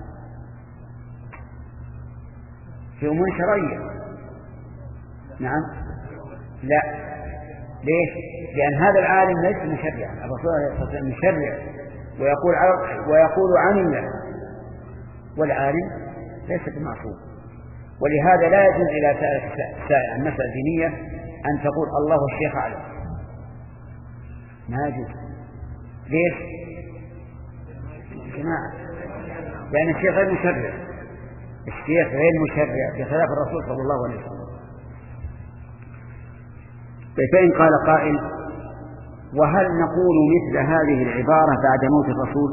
في أمور شرعية؟ نعم، لا. ليش؟ لأن هذا العالم ليس مشرعا، الرسول عليه الصلاة والسلام مشرع ويقول ويقول عن الله، والعالم ليس بمعصوم. ولهذا لا يجوز إلى سائل عن مسألة دينية أن تقول الله الشيخ أعلم، ما يجوز. ليش؟ جماعة، لأن الشيخ غير مشرع، الشيخ غير مشرع بخلاف الرسول صلى الله عليه وسلم. فإن قال قائل وهل نقول مثل هذه العبارة بعد موت الرسول؟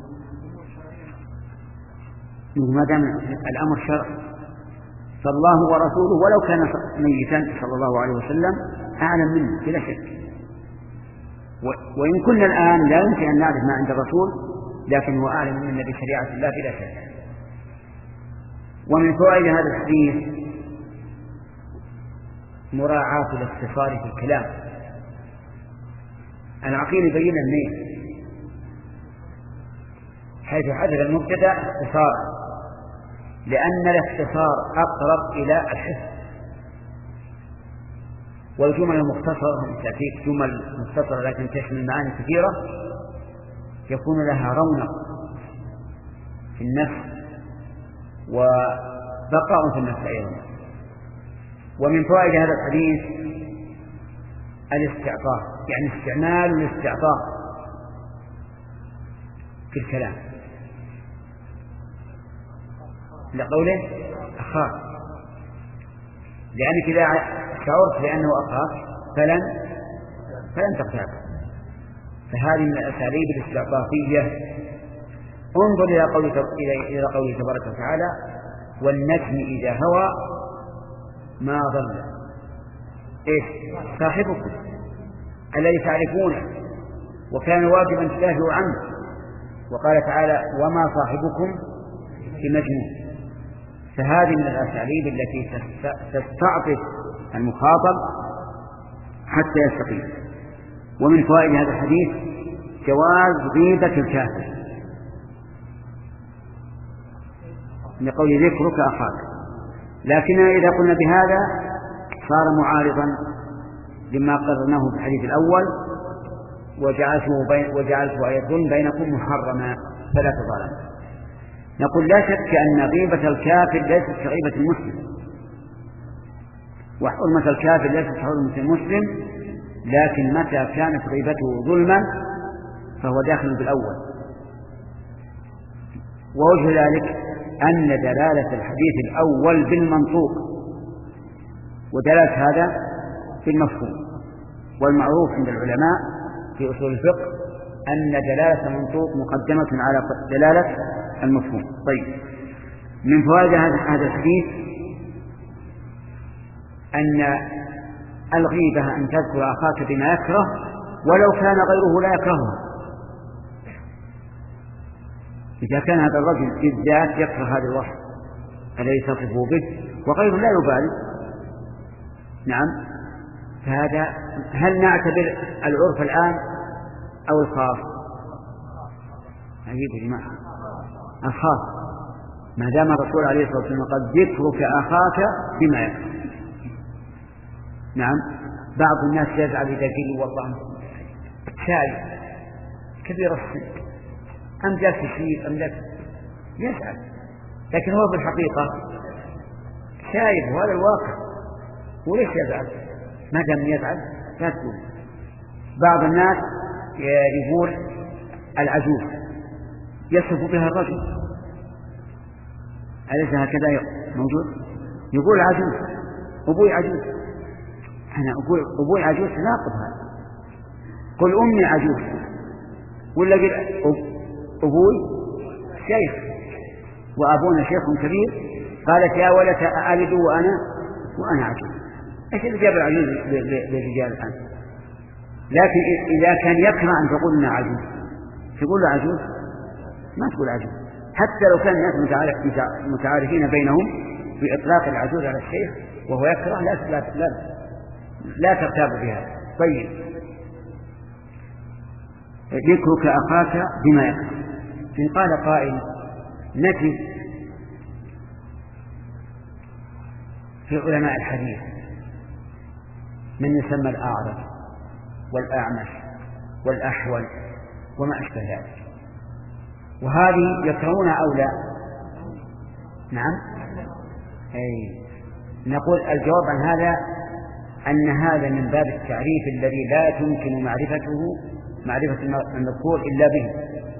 ما دام الأمر شرع، فالله ورسوله ولو كان ميتا صلى الله عليه وسلم أعلم منه بلا شك. وإن كنا الآن لا يمكن أن نعرف ما عند الرسول، لكن هو أعلم منا بشريعة الله بلا شك. ومن فوائد هذا الحديث مراعاة الاختصار في الكلام. العقيل يبين منين حيث حدث المبتدأ اختصارا، لأن الاختصار أقرب إلى الحفظ. والجمل المختصرة تأتيك جمل مختصرة لكن تشمل معاني كثيرة يكون لها رونق في النفس وبقاء في النفس أيضا. ومن فوائد هذا الحديث الاستعطاف، يعني استعمال الاستعطاف في الكلام، لقوله أخاف، لأنك إذا شعرت بأنه أخاف فلن فلن تقتله. فهذه من الأساليب الاستعطافية. انظر إلى قوله إلى قوله تبارك وتعالى والنجم إذا هوى ما ضل إيش صاحبكم الذي تعرفونه، وكان واجبا تدافعوا عنه. وقال تعالى وما صاحبكم بمجنون. فهذه من الأساليب التي تستعطف المخاطب حتى يستقيم. ومن فوائد هذا الحديث جواز غيبة الكافر، لقول ذكرك أخاك. لكننا إذا قلنا بهذا صار معارضا لما قررناه في الحديث الأول وجعلته, بين وجعلته أيضا بينكم محرما فلا تظالموا. نقول لا شك أن غيبة الكافر ليست كغيبة المسلم، وحرمة الكافر ليست كحرمة المسلم، لكن متى كانت غيبته ظلما فهو داخل بالأول. ووجه ذلك أن دلالة الحديث الأول بالمنطوق ودلالة هذا بالمفهوم. والمعروف عند العلماء في أصول الفقه أن دلالة المنطوق مقدمة على دلالة المفهوم. طيب، من فوائد هذا الحديث أن الغيبة أن تذكر أخاك بما يكره ولو كان غيره لا يكرهه. إذا كان هذا الرجل بالذات يكره هذا الوصف الذي تصفه به وغيره لا يبالي، نعم، فهذا هل نعتبر العرف الآن أو الخاص؟ عجيب يا جماعة، الخاص ما دام الرسول عليه الصلاة والسلام قد ذكرك أخاك بما يكره. نعم، بعض الناس يزعل إذا قيل والله شايب كبير السن أم جالس الشيء أم جالس يزعل، لكن هو بالحقيقة شايب وهذا الواقع، وليش يزعل؟ ما دام يزعل لا تقول. بعض الناس يقول العجوز يصف بها الرجل، أليس هكذا موجود؟ يقول عجوز، أبوي عجوز. أنا أقول أبوي عجوز ناقض هذا، قل أمي عجوز، ولا قل أبوي شيخ وأبونا شيخ كبير. قالت يا ولد ألد وأنا وأنا عجوز. إيش اللي جاب العجوز للرجال الآن؟ لكن إذا كان يكره أن تقول لنا عجوز تقول له عجوز، ما تقول عجوز. حتى لو كان الناس متعارفين بينهم بإطلاق العجوز على الشيخ وهو يكره لا لا لا, لا ترتاب بها. طيب، ذكرك أخاك بما يكره. إن قال قائل نجد في علماء الحديث من يسمى الأعرج والأعمش والأحول وما أشبه ذلك، وهذه يكرهونها أو لا؟ نعم، أي نقول الجواب عن هذا أن هذا من باب التعريف الذي لا يمكن معرفته معرفة المذكور إلا به.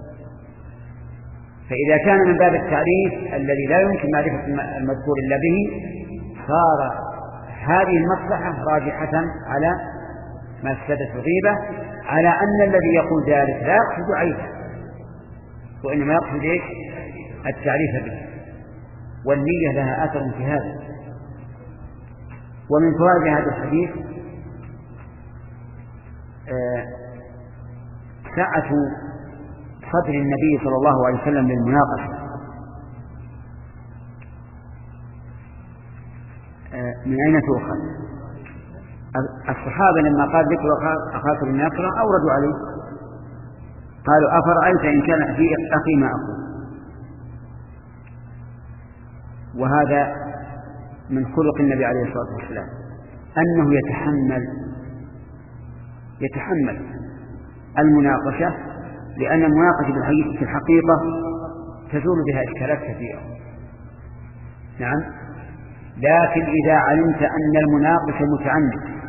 فإذا كان من باب التعريف الذي لا يمكن معرفة المذكور إلا به صار هذه المصلحة راجحة على مفسدة الغيبة، على أن الذي يقول ذلك لا يقصد عيبه وإنما يقصد إيش؟ التعريف به، والنية لها أثر في هذا. ومن فوائد هذا الحديث آه سعة صدر النبي صلى الله عليه وسلم للمناقشة. آه من أين تؤخذ؟ الصحابة لما قال ذكر أخاك بما يكره أوردوا عليه، قالوا أفرأيت إن كان في أخي ما أقول. وهذا من خلق النبي عليه الصلاة والسلام أنه يتحمل يتحمل المناقشة، لأن المناقشة في الحقيقة تزول بها إشكالات كثيرة. نعم، لكن إذا علمت أن المناقشة متعمد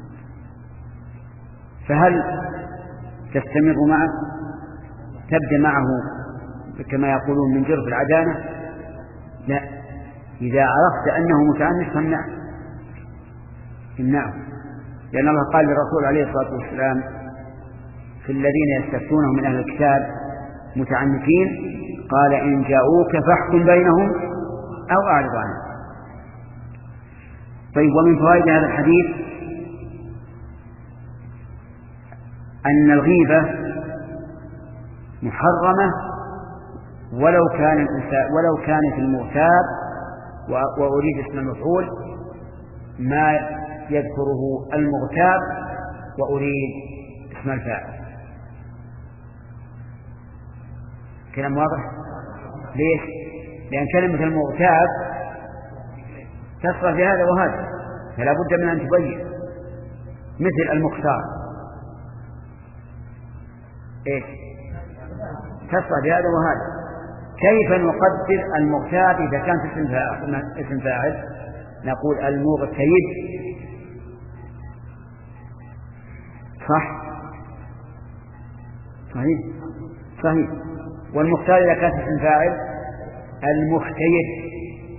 فهل تستمر معه تبدأ معه كما يقولون من جرف العدانة؟ لا، إذا عرفت أنه متعمد فامنعه امنعه، لأن الله قال للرسول عليه الصلاة والسلام في الذين يستفتونه من أهل الكتاب متعنتين قال إن جاءوك فاحكم بينهم أو أعرض عنهم. طيب، ومن فوائد هذا الحديث أن الغيبة محرمة ولو كان ولو كانت المغتاب، وأريد اسم المفعول ما يذكره المغتاب وأريد اسم الفاعل. كلام واضح؟ ليش؟ لأن كلمة المغتاب تصل في هذا وهذا، فلا بد من أن تبين. مثل المختار إيش؟ تصل في هذا وهذا. كيف نقدر المغتاب إذا كان اسم فاعل؟ نقول المغتيب، صح؟ صحيح صحيح. والمختار إذا كان اسم فاعل المختيب.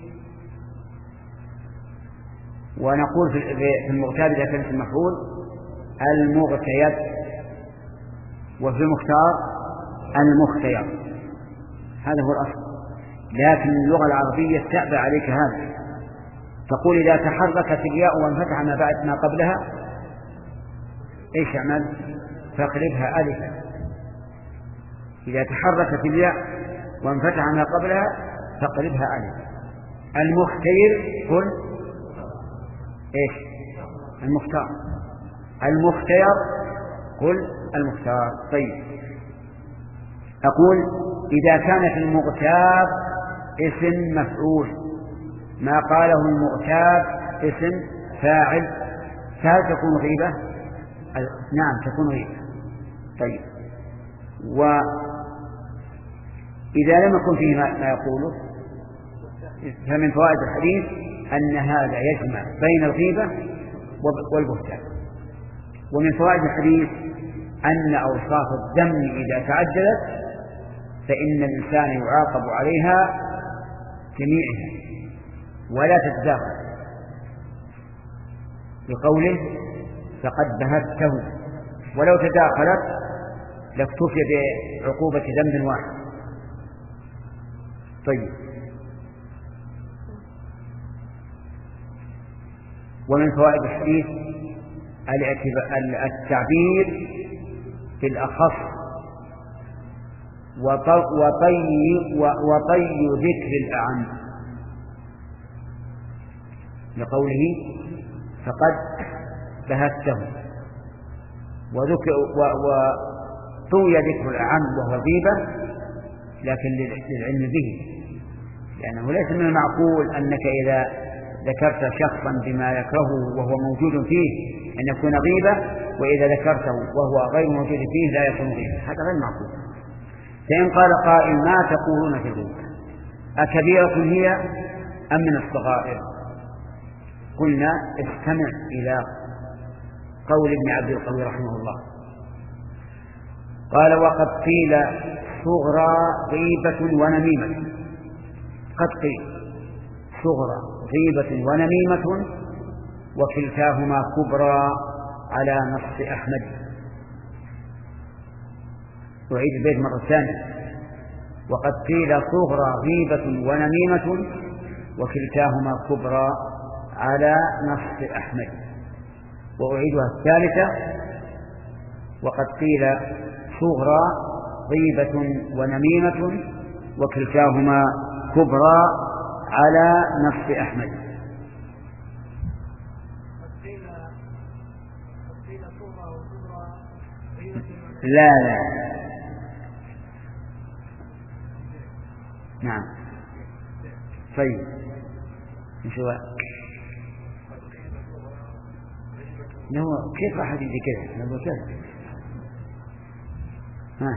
ونقول في المغتاب إذا كان اسم مفعول المغتيب، وفي المختار المختير. هذا هو الأصل، لكن اللغة العربية تأبى عليك هذا، تقول إذا تحركت الياء وانفتح ما بعد ما قبلها إيش اعمل؟ فاقلبها ألفا. إذا تحركت الياء وانفتح ما قبلها فاقلبها ألفا. المختير قل إيش؟ المختار. المختير قل المختار. طيب، أقول إذا كانت المغتاب اسم مفعول، ما قاله المغتاب اسم فاعل، فهل تكون غيبة؟ نعم تكون غيبة. طيب، وإذا لم يكن فيه ما يقوله فمن فوائد الحديث أن هذا يجمع بين الغيبة والبهتان. ومن فوائد الحديث أن أوصاف الذم إذا تعددت فإن الإنسان يعاقب عليها جميعها ولا تتداخل، بقوله فقد بهته، ولو تداخلت لاكتفي بعقوبة ذنب واحد. طيب، ومن فوائد الحديث التعبير بالأخص وطي, وطي ذكر الأعم، لقوله فقد بهته، وطوي ذكر الأعم وهو الغيبة لكن للعلم به، لأنه ليس من المعقول أنك إذا ذكرت شخصا بما يكرهه وهو موجود فيه أن يكون غيبة، وإذا ذكرته وهو غير موجود فيه لا يكون غيبة، هذا غير معقول. فإن قال قائل ما تقولون في الغيبة أكبيرة هي أم من الصغائر؟ قلنا استمع إلى قول ابن عبد القوي رحمه الله، قال وقد قيل صغرى غيبة ونميمة، قد قيل صغرى غيبة ونميمة وكلتاهما كبرى على نص أحمد. أعيد البيت مرة ثانية، وقد قيل صغرى غيبة ونميمة وكلتاهما كبرى على نص أحمد. وأعيدها الثالثة، وقد قيل صغرى غيبة ونميمة وكلتاهما كبرى على نص أحمد. لا لا نعم. طيب نشوف كيف راح يجي كذا نقول كذا. ها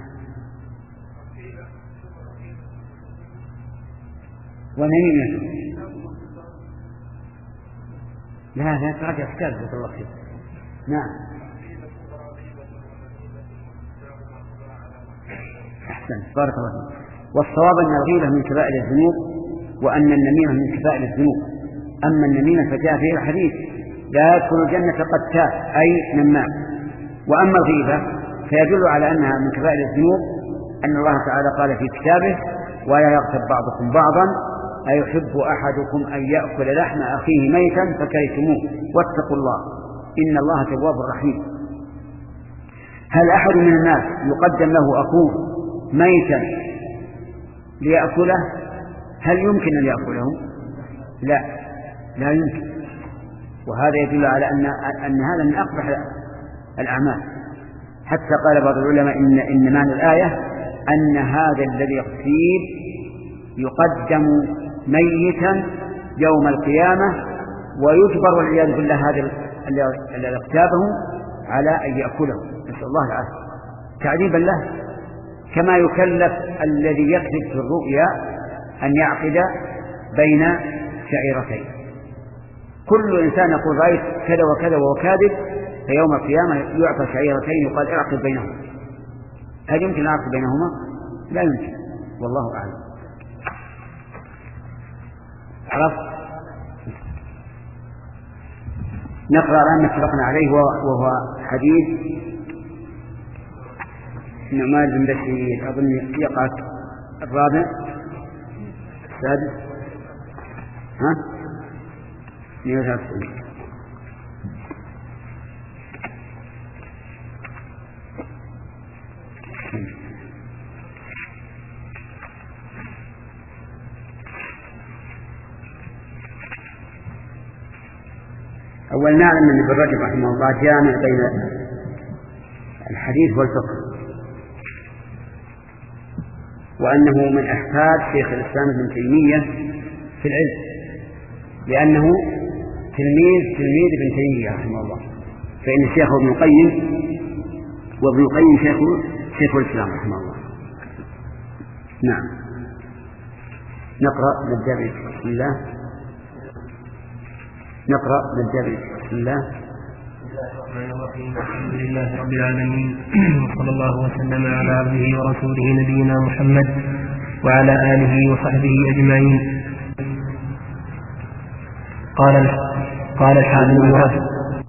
ونميمة لا لا تراجع كتاب بارك الله فيك. نعم أحسن بارك الله فيك. والصواب أن الغيبة من كبائر الذنوب وأن النميمة من كبائر الذنوب. أما النميمة فجاء فيه الحديث لا يدخل الجنة قتات أي نمام. وأما الغيبة فيدل على أنها من كبائر الذنوب، أن الله تعالى قال في كتابه ولا يغتب بعضكم بعضا أيحب أحدكم أن يأكل لحم أخيه ميتا فكرهتموه واتقوا الله إن الله تواب رحيم. هل أحد من الناس يقدم له أخوه ميتا ليأكله؟ هل يمكن أن يأكله؟ لا لا يمكن. وهذا يدل على أن, أن هذا من أقبح الأعمال. حتى قال بعض العلماء إن, إن معنى الآية أن هذا الذي يقتيل يقدم ميتا يوم القيامة ويجبر والعياذ بالله هذا الذي اغتابه على أن يأكله، نسأل الله العافية تعذيبا له، كما يكلف الذي يكذب في الرؤيا أن يعقد بين شعيرتين. كل إنسان يقول رأيت كذا وكذا وهو كاذب، فيوم القيامة يعطى شعيرتين يقال اعقد بينهما. هل يمكن أن أعقد بينهما؟ لا يمكن، والله أعلم. عرفت؟ نقرأ الآن ما اتفقنا عليه وهو حديث نعمان بن بشير، أظن يقع الرابع السادس ها مئة أول نعلم أن ابن رجب رحمه الله جامع بين الحديث والفقه، وأنه من أحفاد شيخ الإسلام ابن تيمية في العلم، لأنه تلميذ تلميذ ابن تيمية رحمه الله، فإن الشيخ ابن القيم وابن القيم شيخ شيخ الإسلام رحمه الله. نعم. نقرأ نبدأ بسم الله. نقرأ نبدأ بسم الله. الحمد لله رب العالمين، وصلى الله وسلم على عبده ورسوله نبينا محمد وعلى آله وصحبه أجمعين. قال قال الحافظ ابن رجب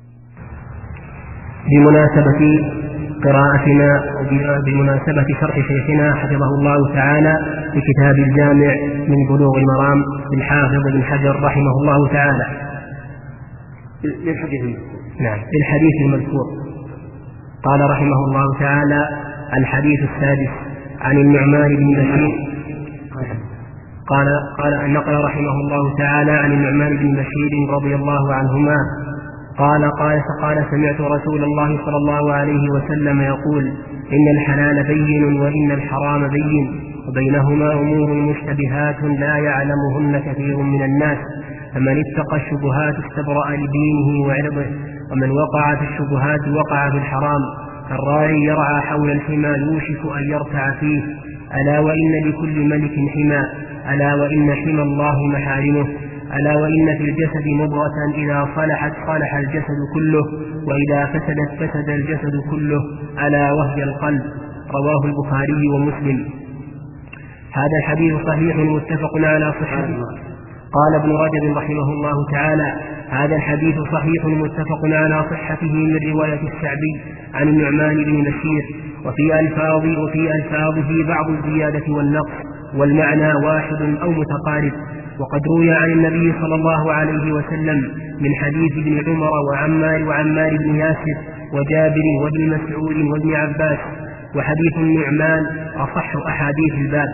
بمناسبة قراءتنا بمناسبة شرح شيخنا حفظه الله تعالى في كتاب الجامع من بلوغ المرام للحافظ ابن حجر رحمه الله تعالى. للحديث المذكور. نعم، للحديث المذكور. قال رحمه الله تعالى: الحديث السادس عن النعمان بن بشير قال قال نقل رحمه الله تعالى عن النعمان بن بشير رضي الله عنهما قال قال فقال سمعت رسول الله صلى الله عليه وسلم يقول: إن الحلال بين وإن الحرام بين وبينهما أمور مشتبهات لا يعلمهن كثير من الناس، فمن اتقى الشبهات استبرأ لدينه وعرضه، ومن وقع في الشبهات وقع في الحرام، كالراعي يرعى حول الحمى يوشك أن يرتع فيه، ألا وإن لكل ملك حمى، ألا وإن حمى الله محارمه، ألا وإن في الجسد مضغة إذا صلحت صلح الجسد كله، وإذا فسدت فسد الجسد كله، ألا وهي القلب. رواه البخاري ومسلم. هذا الحديث صحيح متفق على صحته. قال ابن رجب رحمه الله تعالى: هذا الحديث صحيح متفق على صحته من رواية الشعبي عن النعمان بن بشير، وفي ألفاظ وفي ألفاظه بعض الزيادة والنقص، والمعنى واحد أو متقارب. وقد روي عن النبي صلى الله عليه وسلم من حديث ابن عمر وعمار وعمار بن ياسر وجابر وابن مسعود وابن عباس، وحديث النعمان أصح أحاديث الباب.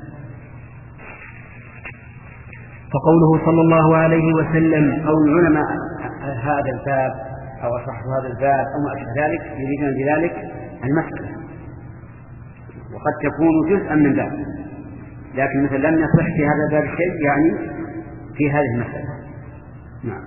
فقوله صلى الله عليه وسلم أو العلماء هذا الباب أو أصح هذا الباب أو ما أشبه ذلك يريدون بذلك المسألة، وقد تكون جزءا من باب، لكن مثل لم يصح في هذا الباب شيء يعني في هذه المسألة. نعم.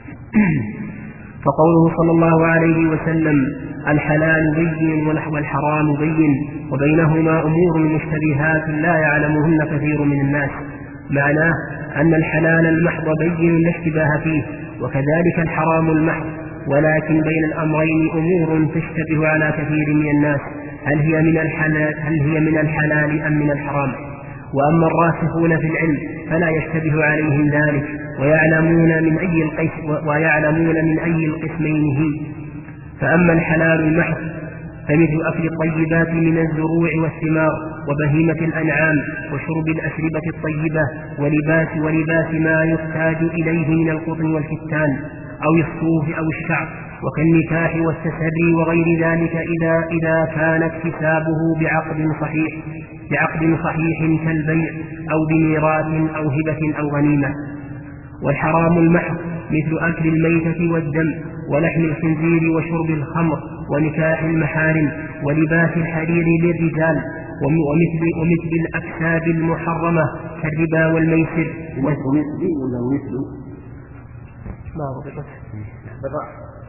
فقوله صلى الله عليه وسلم: الحلال بين والحرام بين وبينهما أمور مشتبهات لا يعلمهن كثير من الناس، معناه أن الحلال المحض بين لا اشتباه فيه، وكذلك الحرام المحض، ولكن بين الأمرين أمور تشتبه على كثير من الناس، هل هي من الحلال, هل هي من الحلال أم من الحرام. وأما الراسخون في العلم فلا يشتبه عليهم ذلك، ويعلمون من أي القسم ويعلمون من أي القسمين هي. فأما الحلال المحض فمثل أكل الطيبات من الزروع والثمار وبهيمة الأنعام وشرب الأشربة الطيبة ولباس ولباس ما يحتاج إليه من القطن والكتان أو الصوف أو الشعر، وكالنكاح والتسري وغير ذلك إذا, إذا كان اكتسابه بعقد صحيح بعقد صحيح كالبيع أو بميراث أو هبة أو غنيمة. والحرام المحض مثل أكل الميتة والدم ولحم الخنزير وشرب الخمر ونكاح المحارم ولباس الحرير للرجال ومثل, ومثل الأكساب المحرمة كالربا والميسر. ومثل ولا ومثل ما ضبطت بالرأس.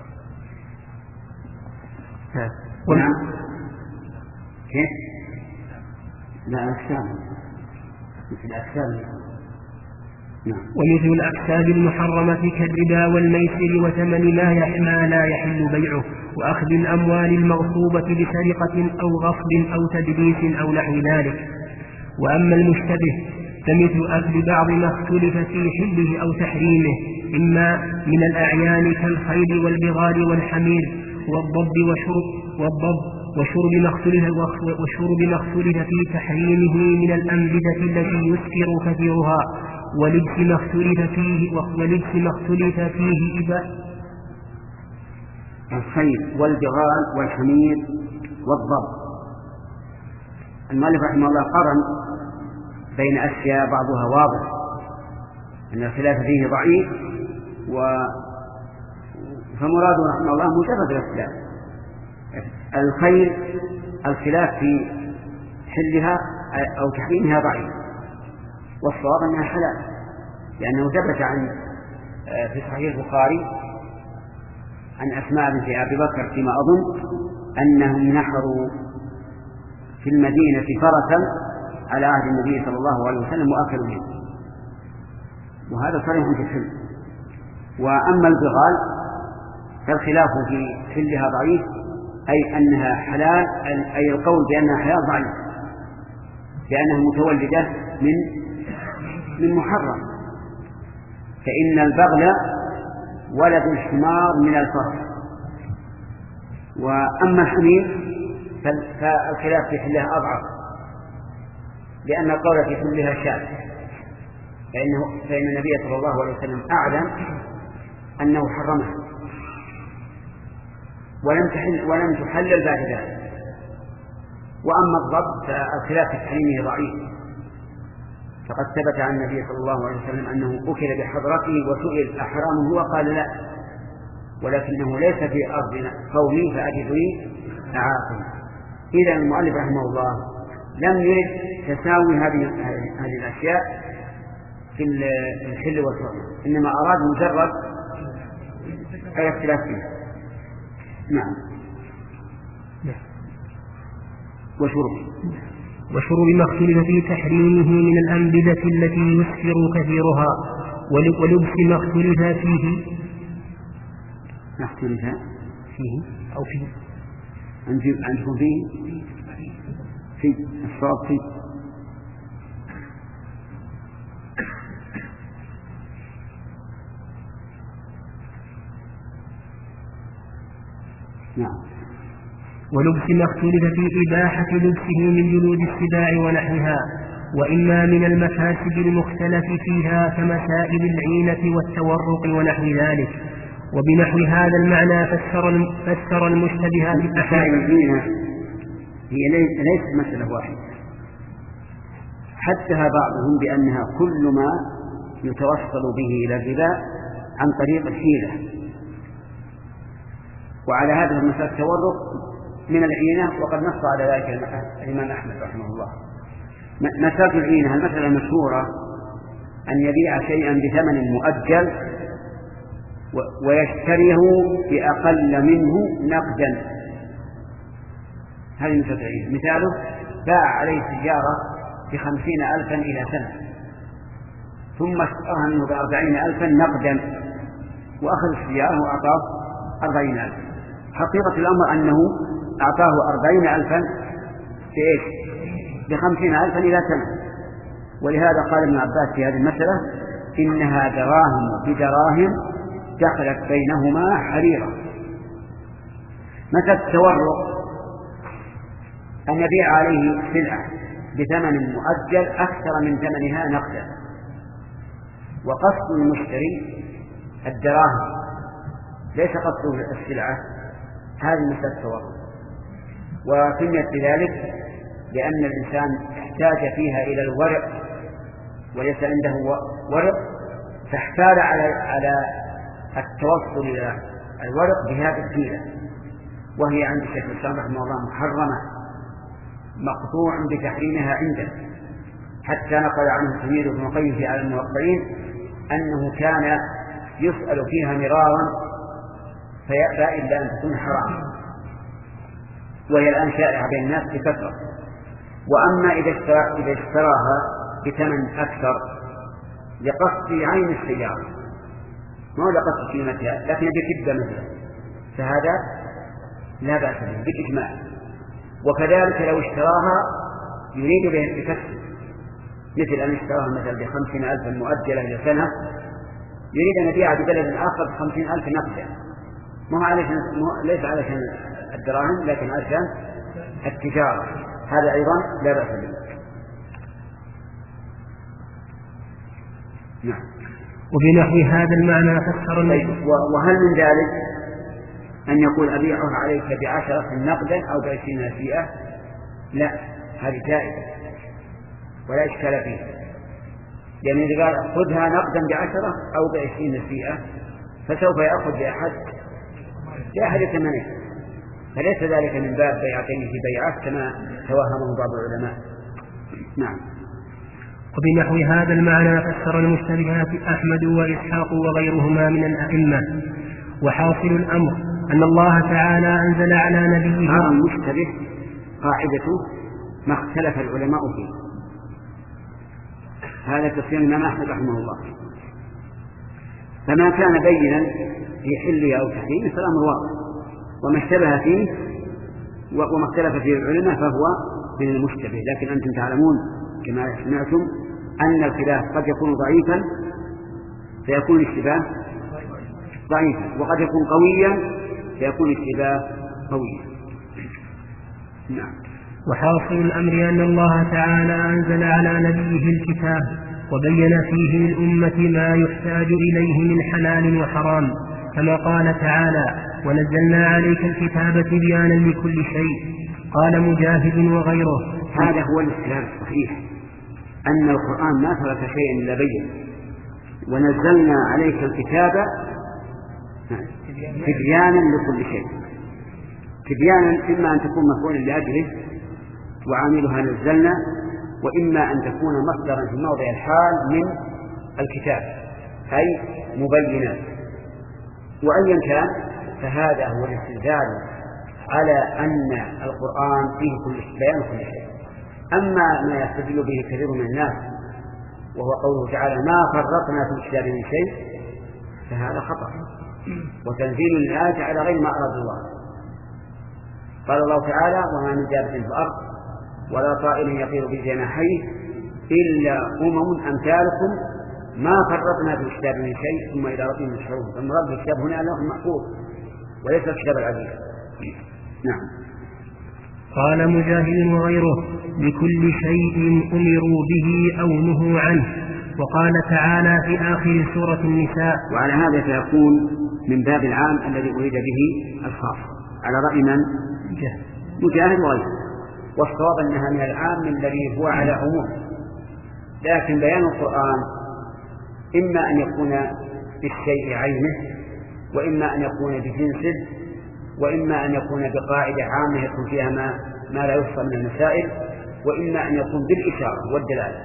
نعم. كيف؟ لا أكساب مثل الأكساب. نعم. ومثل الأكساب المحرمة كالربا والميسر وثمن ما لا يحل بيعه وأخذ الأموال المغصوبة بسرقة أو غصب أو تدليس أو نحو ذلك. وأما المشتبه فمثل أكل بعض ما اختلف في حله أو تحريمه، إما من الأعيان كالخيل والبغال والحمير والضب وشرب والضب وشرب ما اختلف وشرب ما اختلف في تحريمه من الأنبذة التي يسكر كثيرها، ولبس ما اختلف فيه ولبس ما اختلف فيه إذا الخيل والبغال والحمير والضب. المؤلف رحمه الله قرن بين أشياء بعضها واضح أن الخلاف فيه ضعيف، و فمراده رحمه الله مجرد الاختلاف. الخيل الخلاف في حلها أو تحريمها ضعيف، والصواب أنها حلال، لأنه ثبت عن في صحيح البخاري عن أسماء بنت أبي بكر فيما أظن أنهم نحروا في المدينة فرسا على عهد النبي صلى الله عليه وسلم وأكلوا منه، وهذا صريح في الحل. وأما البغال فالخلاف في حلها ضعيف، أي أنها حلال، أي القول بأنها حلال ضعيف، لأنها متولدة من من محرم، فإن البغل ولد الحمار من الفرس. وأما الحمير فالخلاف في حلها أضعف، لأن القول في حلها شاذ، فإنه فإن النبي صلى الله عليه وسلم أعلم أنه حرمها ولم تحل ولم تحلل بعد ذلك. وأما الضب فالخلاف في تحريمه ضعيف، فقد ثبت عن النبي صلى الله عليه وسلم أنه أكل بحضرته وسئل أحرامه وقال لا، ولكنه ليس في أرض قومي فأجدني أعاقل. إذا المؤلف رحمه الله لم يرد تساوي هذه هذه الأشياء في الحل والحرمة، إنما أراد مجرد الاختلاف فيها. نعم. وشرب وشرب ما اختلف في تحريمه من الأنبذة التي يسكر كثيرها، ولبس ما اختلف فيه ما اختلف فيه أو فيه عندكم فيه في الصواب فيه. نعم. ولبس ما اختلف في إباحة لبسه من جلود السباع ونحوها، وإما من المفاسد المختلف فيها كمسائل العينة والتورق ونحو ذلك. وبنحو هذا المعنى فسر فسر المشتبهات مسائل العينة هي ليست مسألة واحدة، حدها بعضهم بأنها كل ما يتوصل به إلى الربا عن طريق الحيلة، وعلى هذا المسألة التورق من العينة، وقد نص على ذلك الإمام أحمد رحمه الله. مسألة العينة المسألة المشهورة أن يبيع شيئا بثمن مؤجل ويشتريه بأقل منه نقدا، هذه مسألة العينة. مثاله باع عليه سيارة بخمسين ألفا إلى سنة، ثم اشتراها منه بأربعين ألفا نقدا، وأخذ السيارة وأعطاه أربعين ألفا. حقيقة الأمر أنه أعطاه أربعين ألفا بإيش؟ بخمسين ألفا إلى سنة. ولهذا قال ابن عباس في هذه المسألة إنها دراهم بدراهم دخلت بينهما حريرة. مثل التورق أن يبيع عليه سلعة بثمن مؤجل أكثر من ثمنها نقدا، وقصد المشتري الدراهم ليس قصده السلعة، هذه مسألة التورق. وسميت بذلك لأن الإنسان احتاج فيها إلى الورق وليس عنده ورق، فاحتال على على التوصل إلى الورق بهذه الحيلة، وهي عند الشيخ الإسلام رحمه الله محرمة مقطوع بتحريمها عنده، حتى نقل عنه تلميذ ابن القيم في على الموقعين أنه كان يسأل فيها مرارا فيأبى إلا أن تكون حرام، وهي الآن شائعة بين الناس بكثرة. وأما إذا اشترى إذا اشتراها بثمن أكثر لقصد عين السيارة، ما هو لقصد قيمتها لكن بكبة مثلا، فهذا لا بأس به بالإجماع. وكذلك لو اشتراها يريد بها التكسب، مثل أن اشتراها مثلا بخمسين ألفا مؤجلة إلى سنة، يريد أن يبيعها ببلد آخر بخمسين ألف نقدا، ما هو علشان ليس علشان الدراهم لكن علشان التجارة، هذا أيضا لا بأس به. نعم. وبنحو هذا المعنى فسر طيب. وهل من ذلك أن يقول أبيعها عليك بعشرة نقدا أو بعشرين نسيئة؟ لا، هذه جائزة ولا إشكال فيها، لأن إذا قال خذها نقدا بعشرة أو بعشرين نسيئة فسوف يأخذ بأحد بأحد ثمنه، فليس ذلك من باب بيعتين في بيعة كما توهمه بعض العلماء. نعم. وبنحو هذا المعنى فسر المشتبهات أحمد وإسحاق وغيرهما من الأئمة. وحاصل الأمر أن الله تعالى أنزل على نبيه. هذا المشتبه قاعدته ما اختلف العلماء فيه، هذا تفسير الإمام أحمد رحمه الله. فما كان بينا في حله أو تحريمه فالأمر واضح، وما اشتبه فيه وما اختلف فيه العلماء فهو من المشتبه. لكن أنتم تعلمون كما سمعتم أن الخلاف قد يكون ضعيفا فيكون الاشتباه ضعيفا، وقد يكون قويا فيكون الاشتباه قويا. نعم. وحاصل الأمر أن الله تعالى أنزل على نبيه الكتاب وبين فيه للأمة ما يحتاج إليه من حلال وحرام، كما قال تعالى: ونزلنا عليك الكتاب تبيانا لكل شيء. قال مجاهد وغيره: هذا هو الاستدلال الصحيح، أن القرآن ما ترك شيئا إلا بين. ونزلنا عليك الكتاب تبيانا لكل شيء. تبيانا إما أن تكون مفعولا لأجله وعاملها نزلنا، وإما أن تكون مصدرا في موضع الحال من الكتاب أي مبينا. وأيا كان فهذا هو الاستدلال على أن القرآن فيه كل بيان كل شيء. أما ما يستدل به كثير من الناس وهو قوله تعالى: ما فرطنا في الكتاب من شيء، فهذا خطأ وتنزيل الآية على غير ما أراد الله. قال الله تعالى: وما من دابة في الأرض ولا طائر يطير بجناحيه إلا أمم أمثالكم ما فرطنا في الكتاب من شيء ثم إلى ربهم يحشرون. فالمراد بالكتاب هنا له محفوظ وليس الكتاب العزيز. نعم. قال مجاهد وغيره: بكل شيء أمروا به أو نهوا عنه. وقال تعالى في آخر سورة النساء: وعلى هذا فيكون من باب العام الذي أريد به الخاص، على رأي من؟ مجاهد وغيره. والصواب أنها من العام الذي هو على عموم. لكن بيان القرآن إما أن يكون بالشيء عينه، وإما أن يكون بجنسه، وإما أن يكون بقاعدة عامة يكون فيها ما, ما لا يحصى من المسائل، وإما أن يكون بالإشارة والدلالة.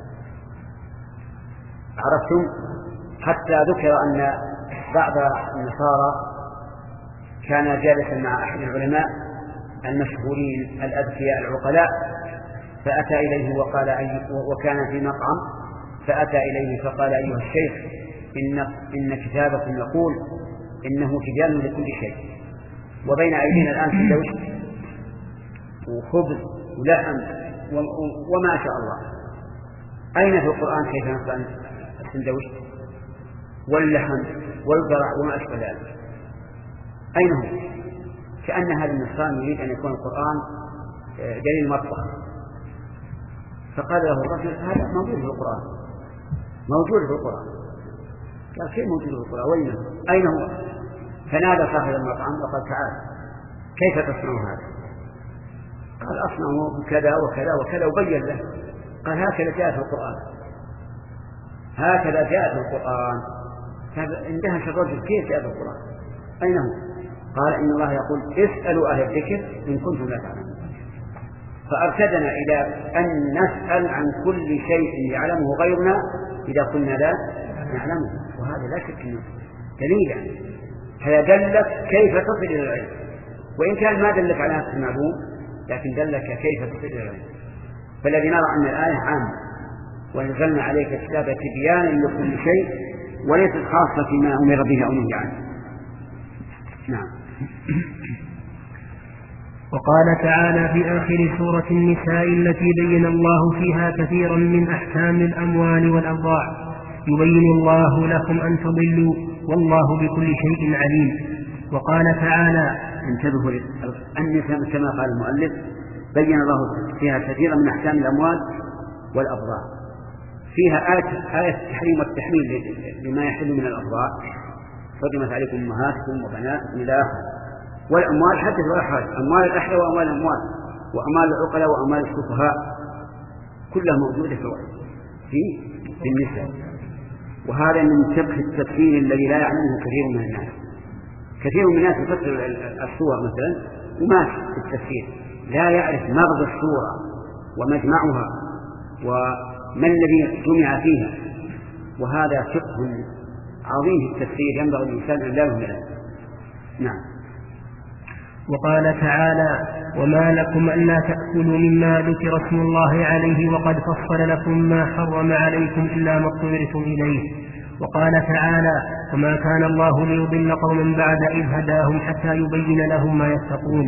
عرفتم؟ حتى ذكر أن بعض النصارى كان جالسا مع أحد العلماء المشهورين الأذكياء العقلاء، فأتى إليه وقال أي وكان في مطعم، فأتى إليه فقال: أيها الشيخ، إن, إن كتابكم يقول إنه تبيان لكل شيء، وبين أيدينا الآن سندويش وخبز ولحم وما شاء الله، أين في القرآن كيف نصنع السندويش واللحم والذرع وما أشبه ذلك؟ أين هو؟ كأن هذا النصراني يريد أن يكون القرآن دليل مطبخ. فقال له الرجل: هذا موجود في القرآن، موجود في القرآن. قال: كيف موجود في القرآن؟ وين أين هو؟ فنادى صاحب المطعم وقال: تعال، كيف تصنع هذا؟ قال: أصنعه كذا وكذا وكذا، وبين له. قال: هكذا جاء في القرآن، هكذا جاء في القرآن. فاندهش الرجل: كيف جاء في القرآن؟ أين هو؟ قال: إن الله يقول: اسألوا أهل الذكر إن كنتم لا تعلمون. فأرشدنا إلى أن نسأل عن كل شيء يعلمه غيرنا إذا كنا لا نعلمه، وهذا لا شك أنه دليل. هذا دلك كيف تصل إلى العلم، وإن كان ما دلك على نفس المعلوم لكن دلك كيف تصل إلى العلم. فالذي نرى أن الآية عامة، ونزلنا عليك الكتاب تبيانا لكل شيء، وليست خاصة فيما أمر به أو نهي عنه. نعم. وقال تعالى في آخر سورة النساء التي بين الله فيها كثيرا من أحكام الأموال والأبضاع: يبين الله لكم أن تضلوا والله بكل شيء عليم. وقال تعالى: انتبهوا النساء كما قال المؤلف بين الله فيها كثيرا من أحكام الأموال والأبضاع، فيها آية, آية التحريم والتحميل لما يحل من الأبضاع: حرمت عليكم أمهاتكم وبناتكم إلى آخره. والأموال حدث ولا حرج، أموال الأحياء وأموال الأموال وأموال العقلاء وأموال السفهاء كلها موجودة في في النساء. وهذا من فقه التفسير الذي لا يعلمه كثير من الناس. كثير من الناس يفسر السور مثلا وما في التفسير، لا يعرف مغزى السورة ومجمعها وما الذي جمع فيها، وهذا فقه عظيم في التفسير ينبغي الإنسان أن لا يهمله. نعم. وقال تعالى: وما لكم ألا تأكلوا مما ذكر اسم الله عليه وقد فصل لكم ما حرم عليكم إلا ما اضطررتم إليه. وقال تعالى: وما كان الله ليضل قوما بعد إذ هداهم حتى يبين لهم ما يتقون.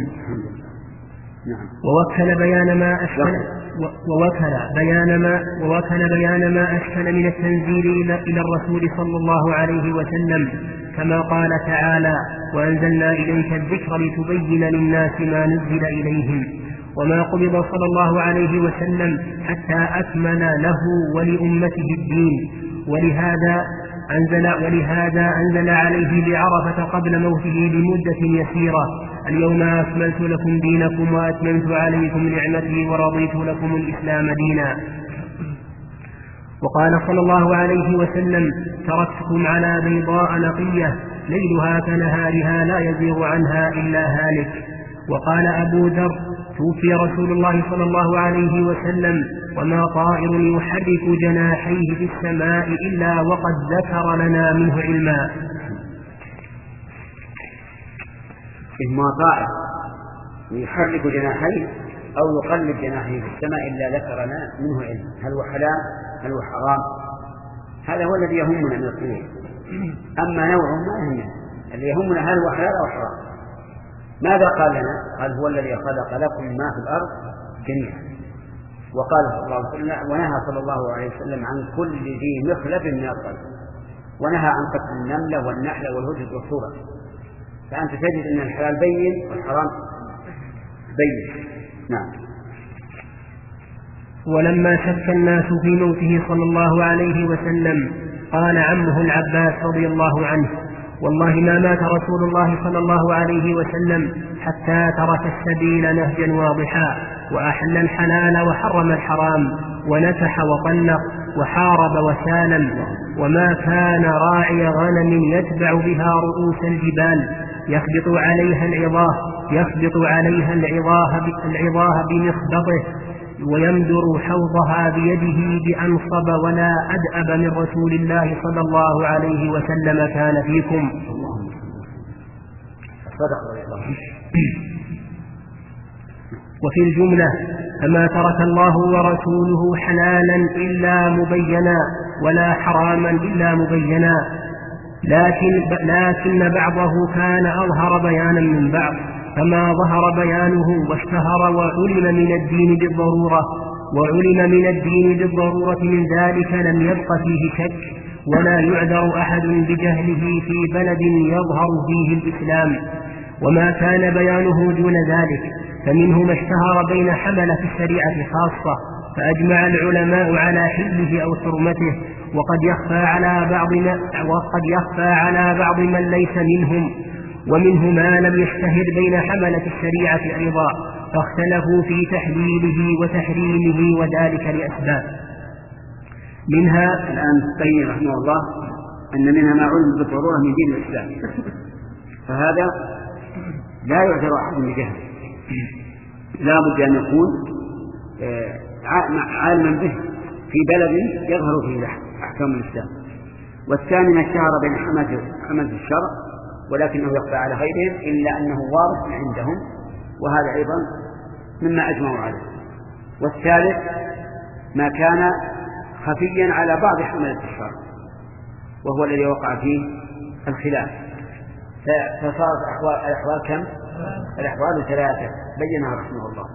ووكل بيان ما أشكل ووكل بيان ما ووكل بيان ما أشكل من التنزيل إلى الرسول صلى الله عليه وسلم، كما قال تعالى: وأنزلنا إليك الذكر لتبين للناس ما نزل إليهم. وما قبض صلى الله عليه وسلم حتى أكمل له ولأمته الدين، ولهذا أنزل, ولهذا أنزل عليه بعرفة قبل موته بمدة يسيرة: اليوم أكملت لكم دينكم وأتممت عليكم نعمتي ورضيت لكم الإسلام دينا. وقال صلى الله عليه وسلم: تركتكم على بيضاء نقية ليلها كنهارها لا يزيغ عنها إلا هالك. وقال أبو ذر: توفي رسول الله صلى الله عليه وسلم وما طائر يحرك جناحيه في السماء إلا وقد ذكر لنا منه علما. ما طائر يحرك جناحيه أو يقلب جناحيه في السماء إلا ذكرنا منه علم، هل هو حلال هل هو حرام؟ هذا هو الذي يهمنا من الطيور، أما نوعه ما يهمنا، الذي يهمنا هل هو حلال أو حرام. ماذا قال لنا؟ قال: هو الذي خلق لكم ما في الأرض جميعا. وقال صلى الله عليه وسلم: ونهى صلى الله عليه وسلم عن كل ذي مخلب من الطير، ونهى عن قتل النملة والنحلة والهدهد والصورة. فأنت تجد أن الحلال بين والحرام بين. نعم. ولما شك الناس في موته صلى الله عليه وسلم قال عمه العباس رضي الله عنه: والله ما مات رسول الله صلى الله عليه وسلم حتى ترك السبيل نهجا واضحا، وأحل الحلال وحرم الحرام، ونكح وطلق، وحارب وسالم، وما كان راعي غنم يتبع بها رؤوس الجبال يخبط عليها العظاه يخبط عليها العظاه العظاه بمخبطه ويمدر حوضها بيده بأنصب ولا أدأب من رسول الله صلى الله عليه وسلم كان فيكم. وفي الجملة: فما ترك الله ورسوله حلالا إلا مبينا ولا حراما إلا مبينا، لكن, لكن بعضه كان أظهر بيانا من بعض، فما ظهر بيانه واشتهر وعلم من الدين بالضرورة وعلم من الدين بالضرورة من ذلك لم يبق فيه شك، ولا يعذر أحد بجهله في بلد يظهر فيه الإسلام. وما كان بيانه دون ذلك فمنه ما اشتهر بين حملة الشريعة خاصة، فأجمع العلماء على حله أو حرمته، وقد يخفى على بعض وقد يخفى على بعض من ليس منهم، ومنه ما لم يشتهر بين حملة الشريعة أيضا، فاختلفوا في تحليله وتحريمه، وذلك لأسباب. منها الآن تبين رحمه الله أن منها ما علم بالضرورة من دين الإسلام، فهذا لا يعذر أحد بجهل، لا بد أن يكون عالما به في بلد يظهر فيه أحكام الإسلام. والثاني ما اشتهر بين حملة الشرع ولكنه يخفى على غيرهم إلا أنه واضح عندهم، وهذا أيضا مما أجمعوا عليه. والثالث ما كان خفيا على بعض حملة الشرع وهو الذي وقع فيه الخلاف، فصارت الأحوال كم؟ الأحوال ثلاثة بينها رحمه الله.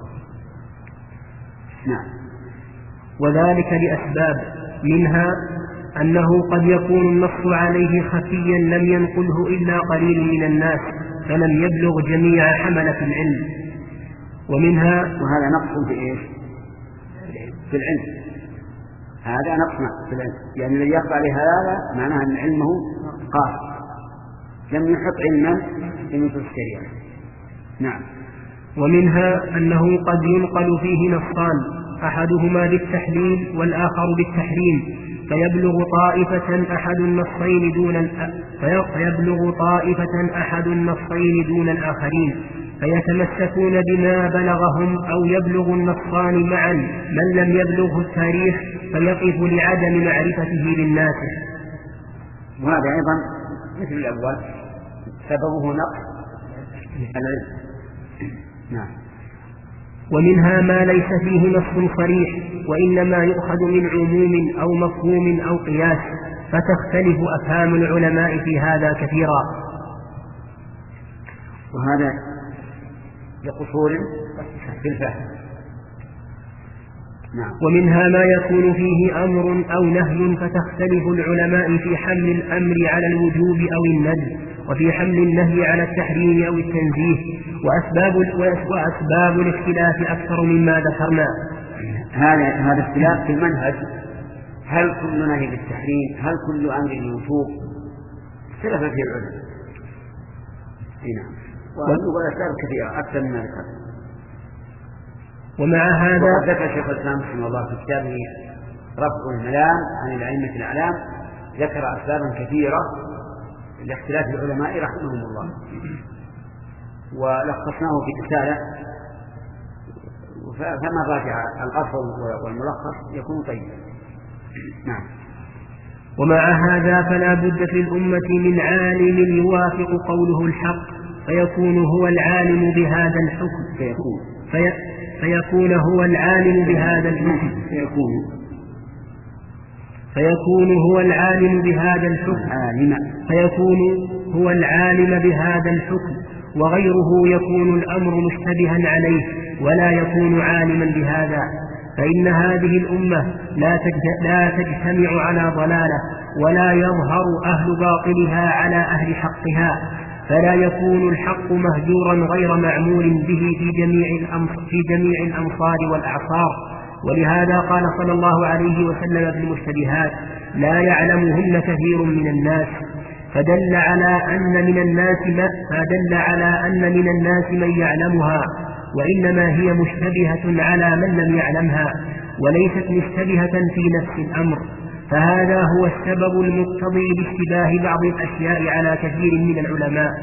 نعم. وذلك لأسباب، منها أنه قد يكون النص عليه خفيا لم ينقله إلا قليل من الناس فلم يبلغ جميع حملة العلم. ومنها وهذا نقص في إيش؟ في العلم، هذا نقص في العلم، يعني الذي يقع عليه هذا معناه أن علمه قاصر، لم يحط علما في نصوص الشريعة. نعم. ومنها أنه قد ينقل فيه نصان، أحدهما بالتحليل والآخر بالتحريم، فيبلغ طائفة أحد النصين دون فيبلغ طائفة أحد النصين دون الآخرين، فيتمسكون بما بلغهم أو يبلغ النصان معا من لم يبلغه التاريخ فيقف لعدم معرفته للناس. وهذا أيضا مثل الأول سببه نقص العلم. نعم. ومنها ما ليس فيه نص صريح وإنما يؤخذ من عموم أو مفهوم أو قياس، فتختلف أفهام العلماء في هذا كثيرا. وهذا لقصور في الفهم. نعم. ومنها ما يكون فيه أمر أو نهي، فتختلف العلماء في حمل الأمر على الوجوب أو الندب، وفي حمل النهي على التحريم أو التنزيه، وأسباب, وأسباب الاختلاف أكثر مما ذكرنا. هذا هذا اختلاف في المنهج، هل كل نهي بالتحريم، هل كل أمر بالوجوب، اختلف فيه العلماء. نعم. والأسباب كثيرة أكثر مما ذكرنا. ومع هذا وقد ذكر شيخ الإسلام رحمه الله في كتابه رفع الملام عن الأئمة الأعلام، ذكر أسبابا كثيرة لاختلاف العلماء رحمهم الله، ولخصناه في رسالة، فما راجع الأصل والملخص يكون طيبا. نعم. ومع هذا فلا بد في الأمة من عالم يوافق قوله الحق فيكون هو العالم بهذا الحكم فيكون في فيكون هو العالم بهذا الحكم فيكون فيكون هو العالم بهذا الحكم عالم فيكون هو العالم بهذا الحكم وغيره يكون الأمر مشتبها عليه ولا يكون عالما بهذا، فإن هذه الأمة لا تجتمع على ضلالة ولا يظهر أهل باطلها على أهل حقها، فلا يكون الحق مهجورا غير معمول به في جميع في جميع الأمصار والأعصار. ولهذا قال صلى الله عليه وسلم في المشتبهات: لا يعلمهن كثير من الناس، فدل على أن من الناس ما فدل على أن من الناس من يعلمها، وإنما هي مشتبهة على من لم يعلمها وليست مشتبهة في نفس الأمر، فهذا هو السبب المقتضي لاشتباه بعض الأشياء على كثير من العلماء.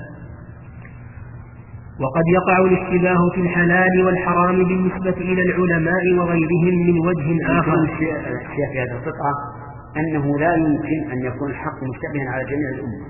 وقد يقع الاشتباه في الحلال والحرام بالنسبة إلى العلماء وغيرهم من وجه آخر. الشيء في هذه القطعة أنه لا يمكن أن يكون الحق مشتبها على جميع الأمة،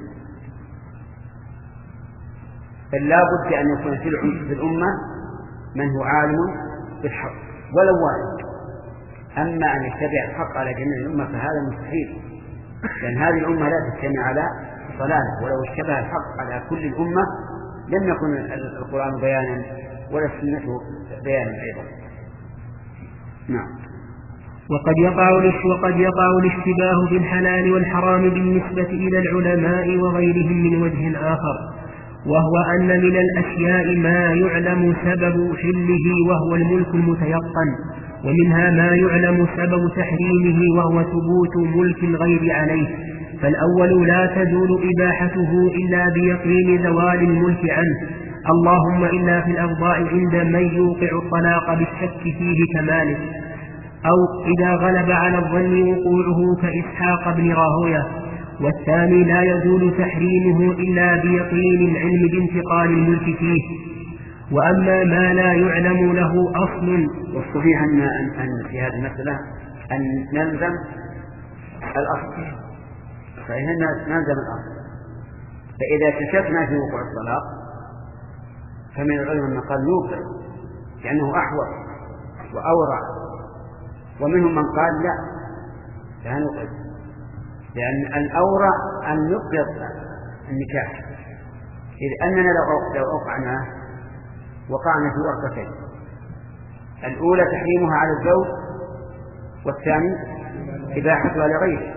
بل لا بد أن يكون في الأمة من هو عالم بالحق ولو واحد. أما أن يتبع الحق على جميع الأمة فهذا مستحيل، لأن هذه الأمة لا تجتمع على ضلالة، ولو اشتبه الحق على كل الأمة لم يكن القرآن بيانا ولا السنة بيانا أيضا. نعم. وقد يقع وقد يقع الاشتباه في الحلال والحرام بالنسبة إلى العلماء وغيرهم من وجه آخر، وهو أن من الأشياء ما يعلم سبب حله وهو الملك المتيقن، ومنها ما يعلم سبب تحريمه وهو ثبوت ملك الغير عليه، فالأول لا تزول إباحته إلا بيقين زوال الملك عنه، اللهم إلا في الأفضاء عند من يوقع الطلاق بالشك فيه كمالك، أو إذا غلب على الظن وقوعه كإسحاق بن راهويه. والثاني لا يزول تحريمه إلا بيقين العلم بانتقال الملك فيه. وأما ما لا يعلم له أصل، والصحيح أن, أن في هذه المسألة أن نلزم الأصل، صحيح أن نلزم الأصل، فإذا كشفنا في وقوع الطلاق فمن العلماء من قال يوقع لأنه أحوط وأورع، ومنهم من قال لا لا نوقع، لأن الأورع أن نقض النكاح، إذ أننا لو أوقعناه وقعنا في ورقتين، الأولى تحريمها على الزوج والثاني إباحتها لغيره،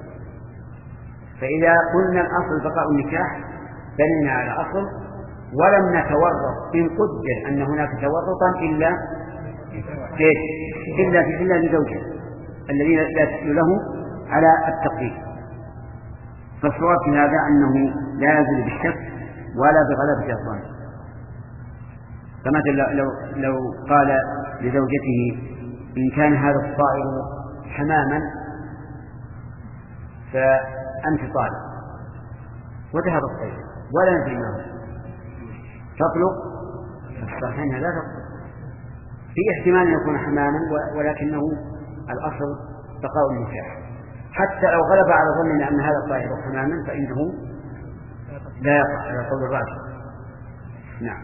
فإذا قلنا الأصل بقاء النكاح بنينا على أصل ولم نتورط إن قدر أن هناك تورطا إلا إلا إلا لزوجه الذي لا تحل له على التقدير. فالصواب في هذا أنه لا يزول بالشك ولا بغلبة الظن. فمثلا لو لو قال لزوجته إن كان هذا الطائر حماما فأنت طالق، وذهب الطير ولا يدري ما هو، تطلق الصحيحين لا تبطل. في احتمال أن يكون حماما ولكنه الأصل بقاء النكاح، حتى لو غلب على ظننا أن هذا الطائر حماما فإنه لا يقع على قول الراجح. نعم.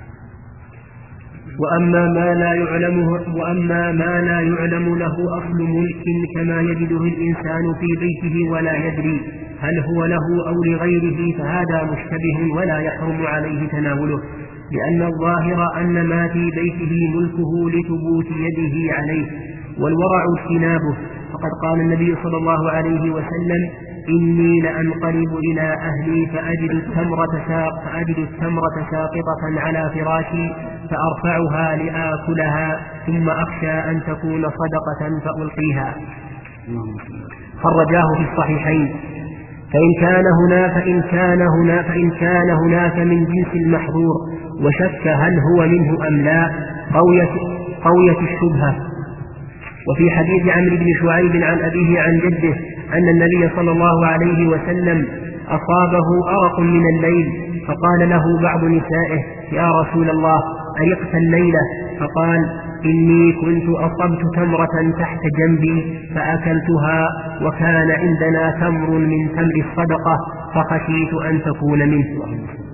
وأما ما لا يعلمه وأما ما لا يعلم له أصل ملك كما يجده الإنسان في بيته ولا يدري هل هو له أو لغيره فهذا مشتبه ولا يحرم عليه تناوله، لأن الظاهر أن ما في بيته ملكه لثبوت يده عليه، والورع اجتنابه. فقد قال النبي صلى الله عليه وسلم: إني لأنقلب إلى أهلي فأجد التمرة, ساق فأجد التمرة ساقطة على فراشي فأرفعها لآكلها ثم أخشى أن تكون صدقة فألقيها. خرجاه في الصحيحين. فإن كان هنا فإن كان هنا فإن كان هناك من جنس المحظور وشك هل هو منه أم لا قويت, قويت الشبهة. وفي حديث عمرو بن شعيب عن أبيه عن جده أن النبي صلى الله عليه وسلم أصابه أرق من الليل فقال له بعض نسائه: يا رسول الله أرقت الليلة؟ فقال: إني كنت أصبت تمرة تحت جنبي فأكلتها وكان عندنا تمر من تمر الصدقة فخشيت أن تكون منه.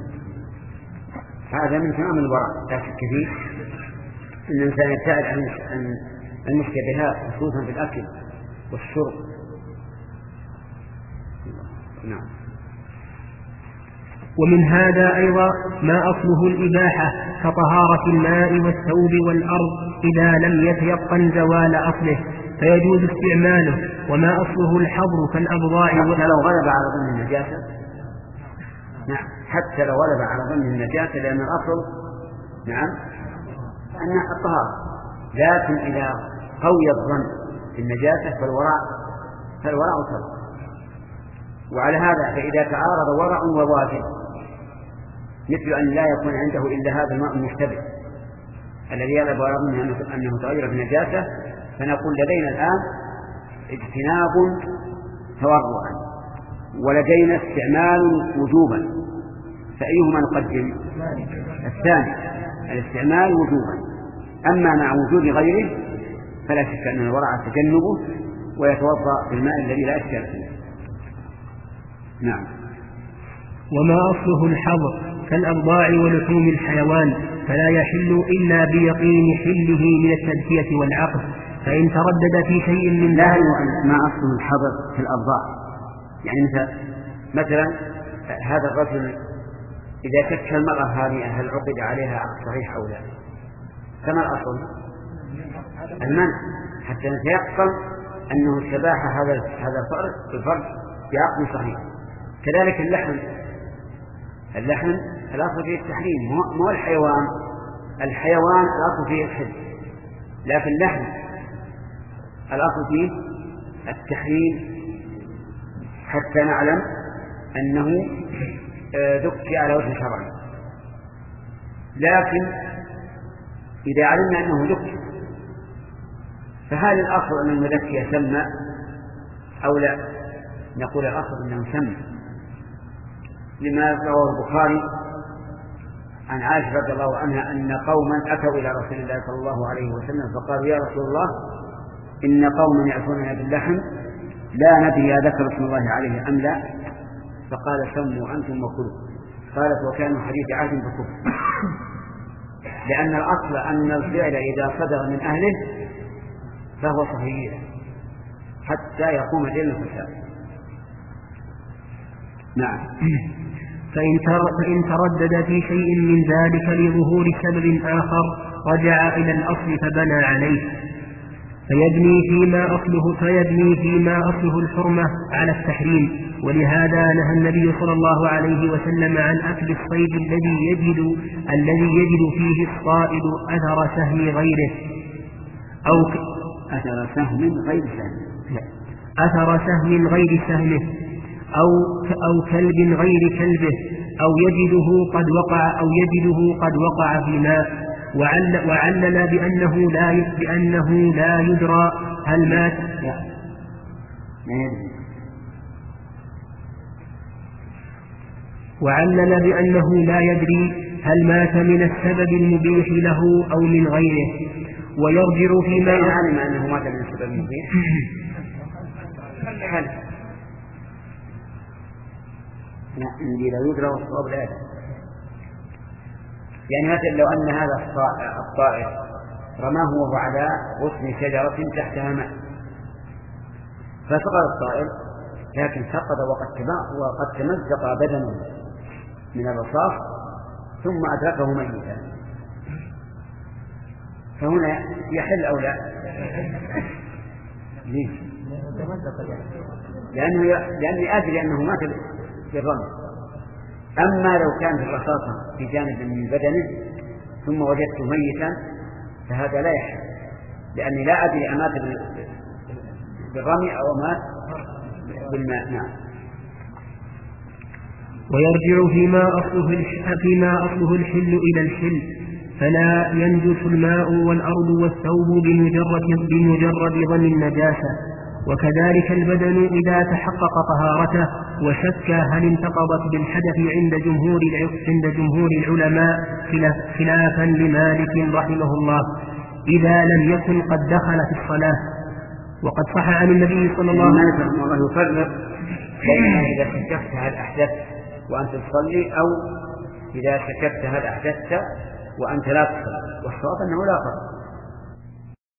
هذا من تمام الورع لا شك فيه أن الإنسان يبتعد عن المشتبهات خصوصا في الأكل والشرب. نعم. ومن هذا أيضا ما أصله الإباحة كطهارة الماء والثوب والأرض إذا لم يتيقن زوال أصله فيجوز استعماله، وما أصله الحظر كالأبضاع. حتى لو غلب على ظن النجاسة. نعم، حتى لو غلب على ظن النجاسة، لأن الأصل نعم أن الطهارة، لكن إذا قوي الظن في النجاسة فالورع فالورع صدق. وعلى هذا فإذا تعارض ورع وواجب، مثل أن لا يكون عنده إلا هذا الماء المشتبه الذي يغلب على ظنه أنه تغير بنجاسة، فنقول لدينا الآن اجتناب تورعا ولدينا استعمال وجوبا، فأيهما نقدم؟ الثاني، الاستعمال وجوبا. أما مع وجود غيره فلا شك أن الورع تجنبه ويتوضأ بالماء الذي لا إشكال فيه. نعم. وما أصله الحظر كالأبضاع ولحوم الحيوان فلا يحل إلا بيقين حله من التزكية والعقل، فإن تردد في شيء من لا ما أصله الحظر في الأبضاع، يعني مثلا مثلا هذا الرجل إذا شك المرأة هذه هل عقد عليها عقد صحيح أو لا، كما الأصل المنع حتى نتيقن أنه استباح هذا هذا الفرد الفرد بعقد صحيح. كذلك اللحم اللحم الأصل فيه التحريم، مو الحيوان. الحيوان الأصل فيه الحل، لكن اللحم الأصل فيه التحريم حتى نعلم أنه ذكي على وجه شرعي. لكن إذا علمنا أنه ذكي فهل الأصل أن المذكي يسمى أو لا؟ نقول الأصل أنه يسمى، لما رواه البخاري عن عائشة رضي الله عنها أن قوما أتوا إلى رسول الله صلى الله عليه وسلم فقالوا: يا رسول الله إن قوما يأتوننا باللحم لا ندري ذكر اسم الله عليه أم لا، فقال: سموا أنتم وكلوا. قالت: وكانوا حديث عهد بكفر، لأن الأصل أن الفعل إذا صدر من أهله فهو صحيح حتى يقوم دين الفساد. نعم. فإن تردد في شيء من ذلك لظهور سبب آخر رجع إلى الأصل فبنى عليه، فيبني فيما أصله فيبني فيما أصله الحرمة على التحريم. ولهذا نهى النبي صلى الله عليه وسلم عن أكل الصيد الذي يجد الذي يجد فيه الصائد أثر سهم غيره أو ك... أثر سهم غير سهمه أثر سهم غير سهمه أو أو كلب غير كلبه أو يجده قد وقع أو يجده قد وقع في ماء. وعل وعلل بأنه لا بأنه لا يدرى هل مات وعلل بأنه لا يدري هل مات من السبب المبيح له أو من غيره، ويرجع فيما إن علم أنه مات من السبب المبيح حل. عندي لو يدرى والصواب لا يدرى. يعني مثلا لو أن هذا الطائر رماه وهو على غصن شجرة تحتها ماء فسقط الطائر، لكن سقط وقد وقد تمزق بدنه من الرصاص ثم أدركه ميتا، فهنا يحل أو لا؟ ليه؟ لأنه لأني أدري أنه مات بالرمي. أما لو كانت الرصاصة في جانب من بدنه ثم وجدته ميتا فهذا لا يحل، لأني لا أدري أمات بالرمي أو مات بالماء. نعم. ويرجع فيما أصله فيما أصله الحل إلى الحل، فلا ينجس الماء والأرض والثوب بمجرد بمجرد ظن النجاسة، وكذلك البدن إذا تحقق طهارته وشك هل انتقضت بالحدث عند جمهور عند جمهور العلماء خلافا لمالك رحمه الله إذا لم يكن قد دخل في الصلاة. وقد صح عن النبي صلى الله عليه وسلم الله يفرق بين إذا شككت هل أحدثت وأنت تصلي أو إذا شككت هل أحدثت وأنت لا تصلي، والصواب أنه لا فرق.